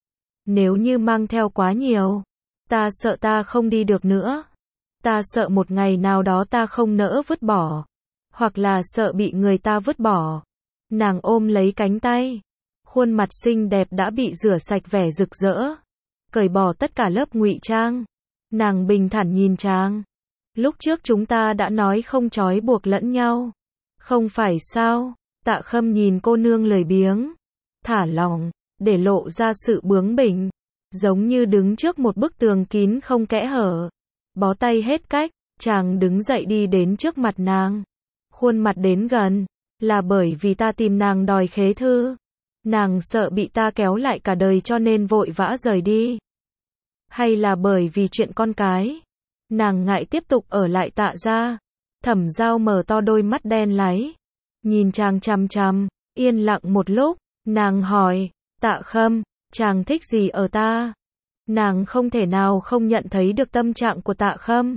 Nếu như mang theo quá nhiều, ta sợ ta không đi được nữa. Ta sợ một ngày nào đó ta không nỡ vứt bỏ, hoặc là sợ bị người ta vứt bỏ. Nàng ôm lấy cánh tay, khuôn mặt xinh đẹp đã bị rửa sạch vẻ rực rỡ, cởi bỏ tất cả lớp ngụy trang. Nàng bình thản nhìn chàng. Lúc trước chúng ta đã nói không trói buộc lẫn nhau, không phải sao? Tạ Khâm nhìn cô nương lười biếng, thả lỏng, để lộ ra sự bướng bỉnh, giống như đứng trước một bức tường kín không kẽ hở. Bó tay hết cách, chàng đứng dậy đi đến trước mặt nàng. Khuôn mặt đến gần, là bởi vì ta tìm nàng đòi khế thư. Nàng sợ bị ta kéo lại cả đời cho nên vội vã rời đi. Hay là bởi vì chuyện con cái, nàng ngại tiếp tục ở lại Tạ gia. Thẩm Giao mở to đôi mắt đen láy, nhìn chàng chằm chằm, yên lặng một lúc, nàng hỏi, Tạ Khâm, chàng thích gì ở ta? Nàng không thể nào không nhận thấy được tâm trạng của Tạ Khâm.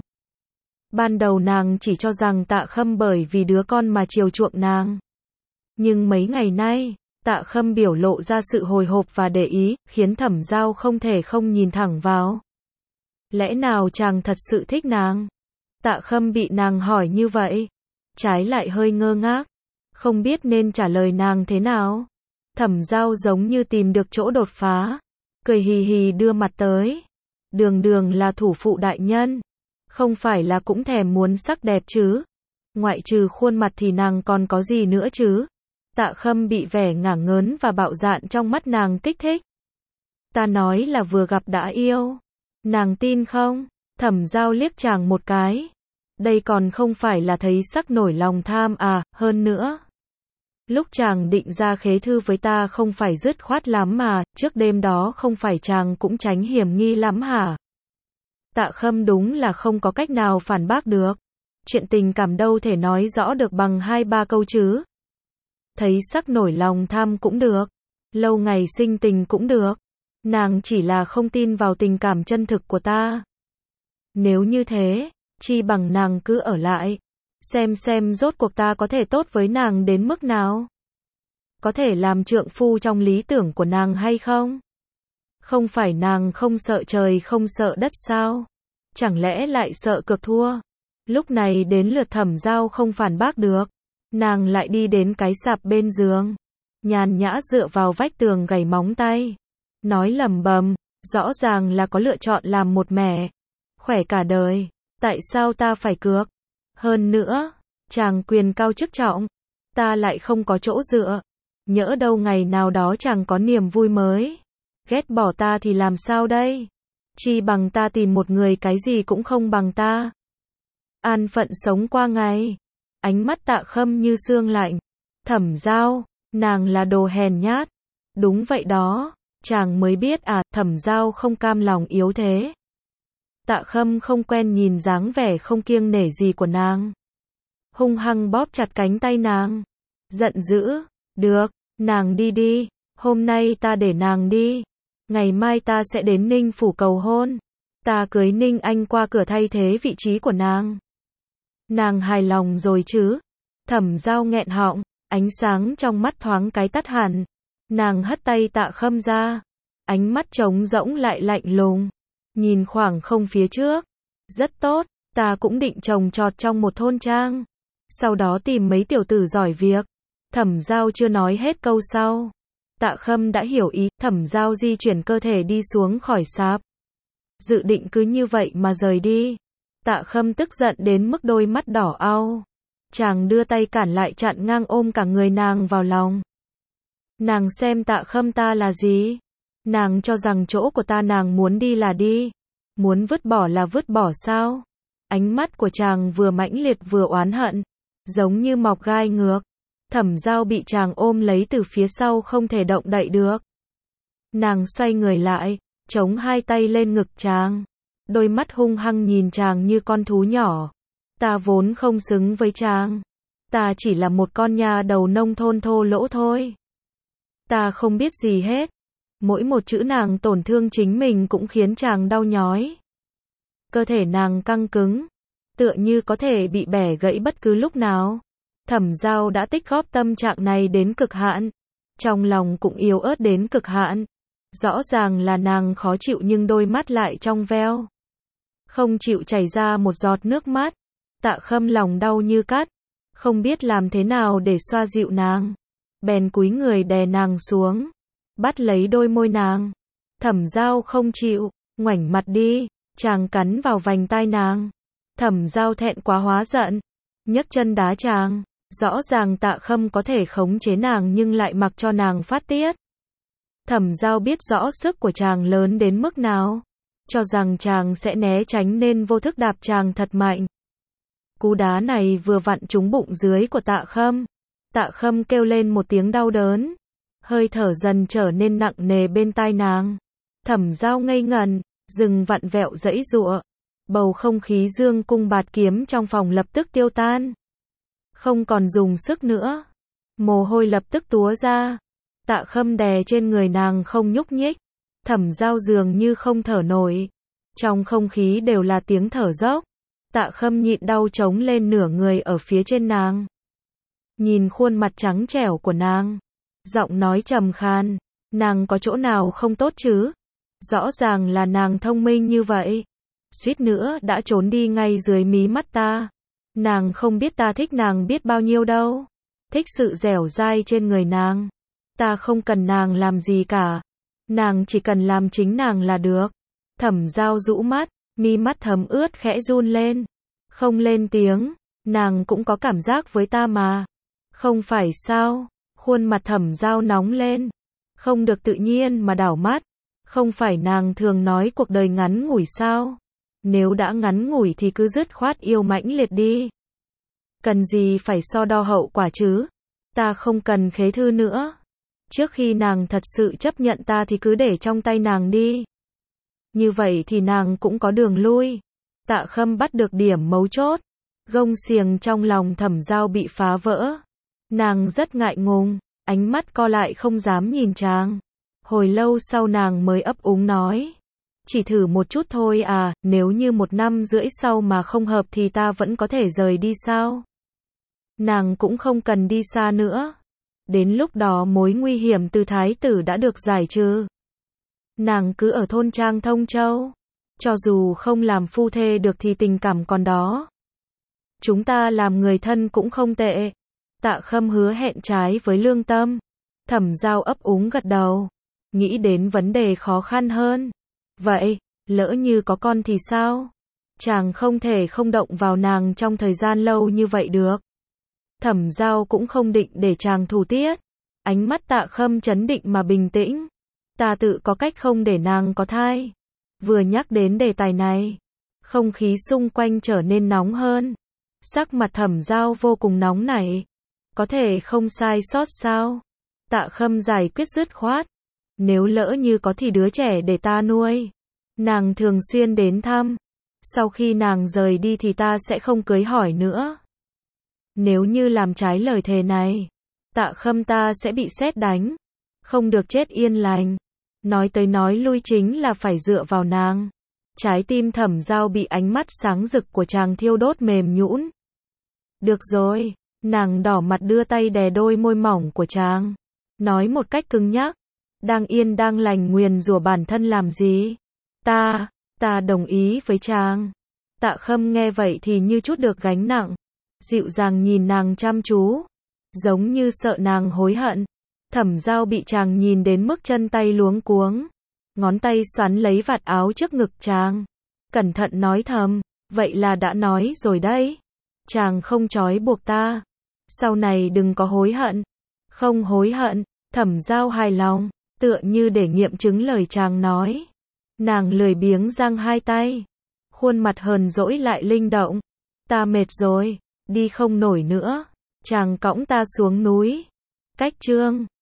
Ban đầu nàng chỉ cho rằng Tạ Khâm bởi vì đứa con mà chiều chuộng nàng. Nhưng mấy ngày nay, Tạ Khâm biểu lộ ra sự hồi hộp và để ý, khiến Thẩm Giao không thể không nhìn thẳng vào. Lẽ nào chàng thật sự thích nàng? Tạ Khâm bị nàng hỏi như vậy, trái lại hơi ngơ ngác, không biết nên trả lời nàng thế nào. Thẩm Giao giống như tìm được chỗ đột phá, cười hì hì đưa mặt tới. Đường đường là thủ phụ đại nhân, không phải là cũng thèm muốn sắc đẹp chứ? Ngoại trừ khuôn mặt thì nàng còn có gì nữa chứ? Tạ Khâm bị vẻ ngả ngớn và bạo dạn trong mắt nàng kích thích. Ta nói là vừa gặp đã yêu. Nàng tin không? Thẩm Giao liếc chàng một cái. Đây còn không phải là thấy sắc nổi lòng tham à, hơn nữa. Lúc chàng định ra khế thư với ta không phải dứt khoát lắm mà, trước đêm đó không phải chàng cũng tránh hiểm nghi lắm hả? Tạ Khâm đúng là không có cách nào phản bác được. Chuyện tình cảm đâu thể nói rõ được bằng hai ba câu chứ. Thấy sắc nổi lòng tham cũng được, lâu ngày sinh tình cũng được. Nàng chỉ là không tin vào tình cảm chân thực của ta. Nếu như thế, chi bằng nàng cứ ở lại, xem xem rốt cuộc ta có thể tốt với nàng đến mức nào. Có thể làm trượng phu trong lý tưởng của nàng hay không? Không phải nàng không sợ trời không sợ đất sao? Chẳng lẽ lại sợ cược thua? Lúc này đến lượt Thẩm Giao không phản bác được. Nàng lại đi đến cái sạp bên giường, nhàn nhã dựa vào vách tường gảy móng tay, nói lẩm bẩm, rõ ràng là có lựa chọn làm một mẹ, khỏe cả đời, tại sao ta phải cược? Hơn nữa, chàng quyền cao chức trọng, ta lại không có chỗ dựa, nhỡ đâu ngày nào đó chàng có niềm vui mới, ghét bỏ ta thì làm sao đây? Chi bằng ta tìm một người cái gì cũng không bằng ta, an phận sống qua ngày. Ánh mắt Tạ Khâm như xương lạnh. Thẩm Giao, nàng là đồ hèn nhát. Đúng vậy đó, chàng mới biết à, Thẩm Giao không cam lòng yếu thế. Tạ Khâm không quen nhìn dáng vẻ không kiêng nể gì của nàng, hung hăng bóp chặt cánh tay nàng, giận dữ, được, nàng đi đi, hôm nay ta để nàng đi, ngày mai ta sẽ đến Ninh Phủ cầu hôn, ta cưới Ninh Anh qua cửa thay thế vị trí của nàng. Nàng hài lòng rồi chứ? Thẩm Giao nghẹn họng, ánh sáng trong mắt thoáng cái tắt hẳn. Nàng hất tay Tạ Khâm ra, ánh mắt trống rỗng lại lạnh lùng, nhìn khoảng không phía trước. Rất tốt, ta cũng định trồng trọt trong một thôn trang, sau đó tìm mấy tiểu tử giỏi việc. Thẩm Giao chưa nói hết câu sau, Tạ Khâm đã hiểu ý. Thẩm Giao di chuyển cơ thể đi xuống khỏi sạp, dự định cứ như vậy mà rời đi. Tạ Khâm tức giận đến mức đôi mắt đỏ au. Chàng đưa tay cản lại, chặn ngang ôm cả người nàng vào lòng. Nàng xem Tạ Khâm ta là gì? Nàng cho rằng chỗ của ta nàng muốn đi là đi, muốn vứt bỏ là vứt bỏ sao? Ánh mắt của chàng vừa mãnh liệt vừa oán hận, giống như mọc gai ngược. Thẩm Giao bị chàng ôm lấy từ phía sau không thể động đậy được. Nàng xoay người lại, chống hai tay lên ngực chàng, đôi mắt hung hăng nhìn chàng như con thú nhỏ. Ta vốn không xứng với chàng, ta chỉ là một con nhà đầu nông thôn thô lỗ thôi. Ta không biết gì hết. Mỗi một chữ nàng tổn thương chính mình cũng khiến chàng đau nhói. Cơ thể nàng căng cứng, tựa như có thể bị bẻ gãy bất cứ lúc nào. Thẩm Giao đã tích góp tâm trạng này đến cực hạn, trong lòng cũng yếu ớt đến cực hạn. Rõ ràng là nàng khó chịu nhưng đôi mắt lại trong veo, không chịu chảy ra một giọt nước mắt. Tạ Khâm lòng đau như cắt, không biết làm thế nào để xoa dịu nàng, bèn cúi người đè nàng xuống, bắt lấy đôi môi nàng. Thẩm Giao không chịu, ngoảnh mặt đi, chàng cắn vào vành tai nàng. Thẩm Giao thẹn quá hóa giận, nhấc chân đá chàng. Rõ ràng Tạ Khâm có thể khống chế nàng nhưng lại mặc cho nàng phát tiết. Thẩm Giao biết rõ sức của chàng lớn đến mức nào, cho rằng chàng sẽ né tránh nên vô thức đạp chàng thật mạnh. Cú đá này vừa vặn trúng bụng dưới của Tạ Khâm. Tạ Khâm kêu lên một tiếng đau đớn, hơi thở dần trở nên nặng nề bên tai nàng. Thẩm Giao ngây ngần, dừng vặn vẹo giãy giụa. Bầu không khí dương cung bạt kiếm trong phòng lập tức tiêu tan, không còn dùng sức nữa. Mồ hôi lập tức túa ra. Tạ Khâm đè trên người nàng không nhúc nhích. Thẩm Giao dường như không thở nổi, trong không khí đều là tiếng thở dốc. Tạ Khâm nhịn đau chống lên nửa người ở phía trên nàng, nhìn khuôn mặt trắng trẻo của nàng, giọng nói trầm khan, nàng có chỗ nào không tốt chứ? Rõ ràng là nàng thông minh như vậy, suýt nữa đã trốn đi ngay dưới mí mắt ta. Nàng không biết ta thích nàng biết bao nhiêu đâu, thích sự dẻo dai trên người nàng. Ta không cần nàng làm gì cả, nàng chỉ cần làm chính nàng là được. Thẩm Giao rũ mắt, mi mắt thấm ướt khẽ run lên, không lên tiếng. Nàng cũng có cảm giác với ta mà, không phải sao? Khuôn mặt Thẩm Giao nóng lên, không được tự nhiên mà đảo mắt. Không phải nàng thường nói cuộc đời ngắn ngủi sao? Nếu đã ngắn ngủi thì cứ dứt khoát yêu mãnh liệt đi, cần gì phải so đo hậu quả chứ? Ta không cần khế thư nữa. Trước khi nàng thật sự chấp nhận ta thì cứ để trong tay nàng đi, như vậy thì nàng cũng có đường lui. Tạ Khâm bắt được điểm mấu chốt, gông xiềng trong lòng Thẩm Giao bị phá vỡ. Nàng rất ngại ngùng, ánh mắt co lại không dám nhìn chàng. Hồi lâu sau nàng mới ấp úng nói, chỉ thử một chút thôi à, nếu như một năm rưỡi sau mà không hợp thì ta vẫn có thể rời đi sao? Nàng cũng không cần đi xa nữa, đến lúc đó mối nguy hiểm từ thái tử đã được giải trừ. Nàng cứ ở thôn trang Thông Châu, cho dù không làm phu thê được thì tình cảm còn đó. Chúng ta làm người thân cũng không tệ. Tạ Khâm hứa hẹn trái với lương tâm. Thẩm Giao ấp úng gật đầu, nghĩ đến vấn đề khó khăn hơn. Vậy, lỡ như có con thì sao? Chàng không thể không động vào nàng trong thời gian lâu như vậy được. Thẩm Giao cũng không định để chàng thủ tiết. Ánh mắt Tạ Khâm trấn định mà bình tĩnh. Ta tự có cách không để nàng có thai. Vừa nhắc đến đề tài này, không khí xung quanh trở nên nóng hơn. Sắc mặt Thẩm Giao vô cùng nóng nảy. Có thể không sai sót sao? Tạ Khâm giải quyết dứt khoát. Nếu lỡ như có thì đứa trẻ để ta nuôi. Nàng thường xuyên đến thăm. Sau khi nàng rời đi thì ta sẽ không cưới hỏi nữa. Nếu như làm trái lời thề này, Tạ Khâm ta sẽ bị sét đánh, không được chết yên lành. Nói tới nói lui chính là phải dựa vào nàng. Trái tim Thẩm Giao bị ánh mắt sáng rực của chàng thiêu đốt mềm nhũn. Được rồi, nàng đỏ mặt đưa tay đè đôi môi mỏng của chàng, nói một cách cứng nhắc, đang yên đang lành nguyền rủa bản thân làm gì? Ta, ta đồng ý với chàng. Tạ Khâm nghe vậy thì như chút được gánh nặng, dịu dàng nhìn nàng chăm chú, giống như sợ nàng hối hận. Thẩm Giao bị chàng nhìn đến mức chân tay luống cuống, ngón tay xoắn lấy vạt áo trước ngực chàng, cẩn thận nói thầm, vậy là đã nói rồi đấy, chàng không trói buộc ta, sau này đừng có hối hận. Không hối hận. Thẩm Giao hài lòng, tựa như để nghiệm chứng lời chàng nói. Nàng lười biếng giang hai tay, khuôn mặt hờn dỗi lại linh động. Ta mệt rồi, đi không nổi nữa, chàng cõng ta xuống núi. Cách chương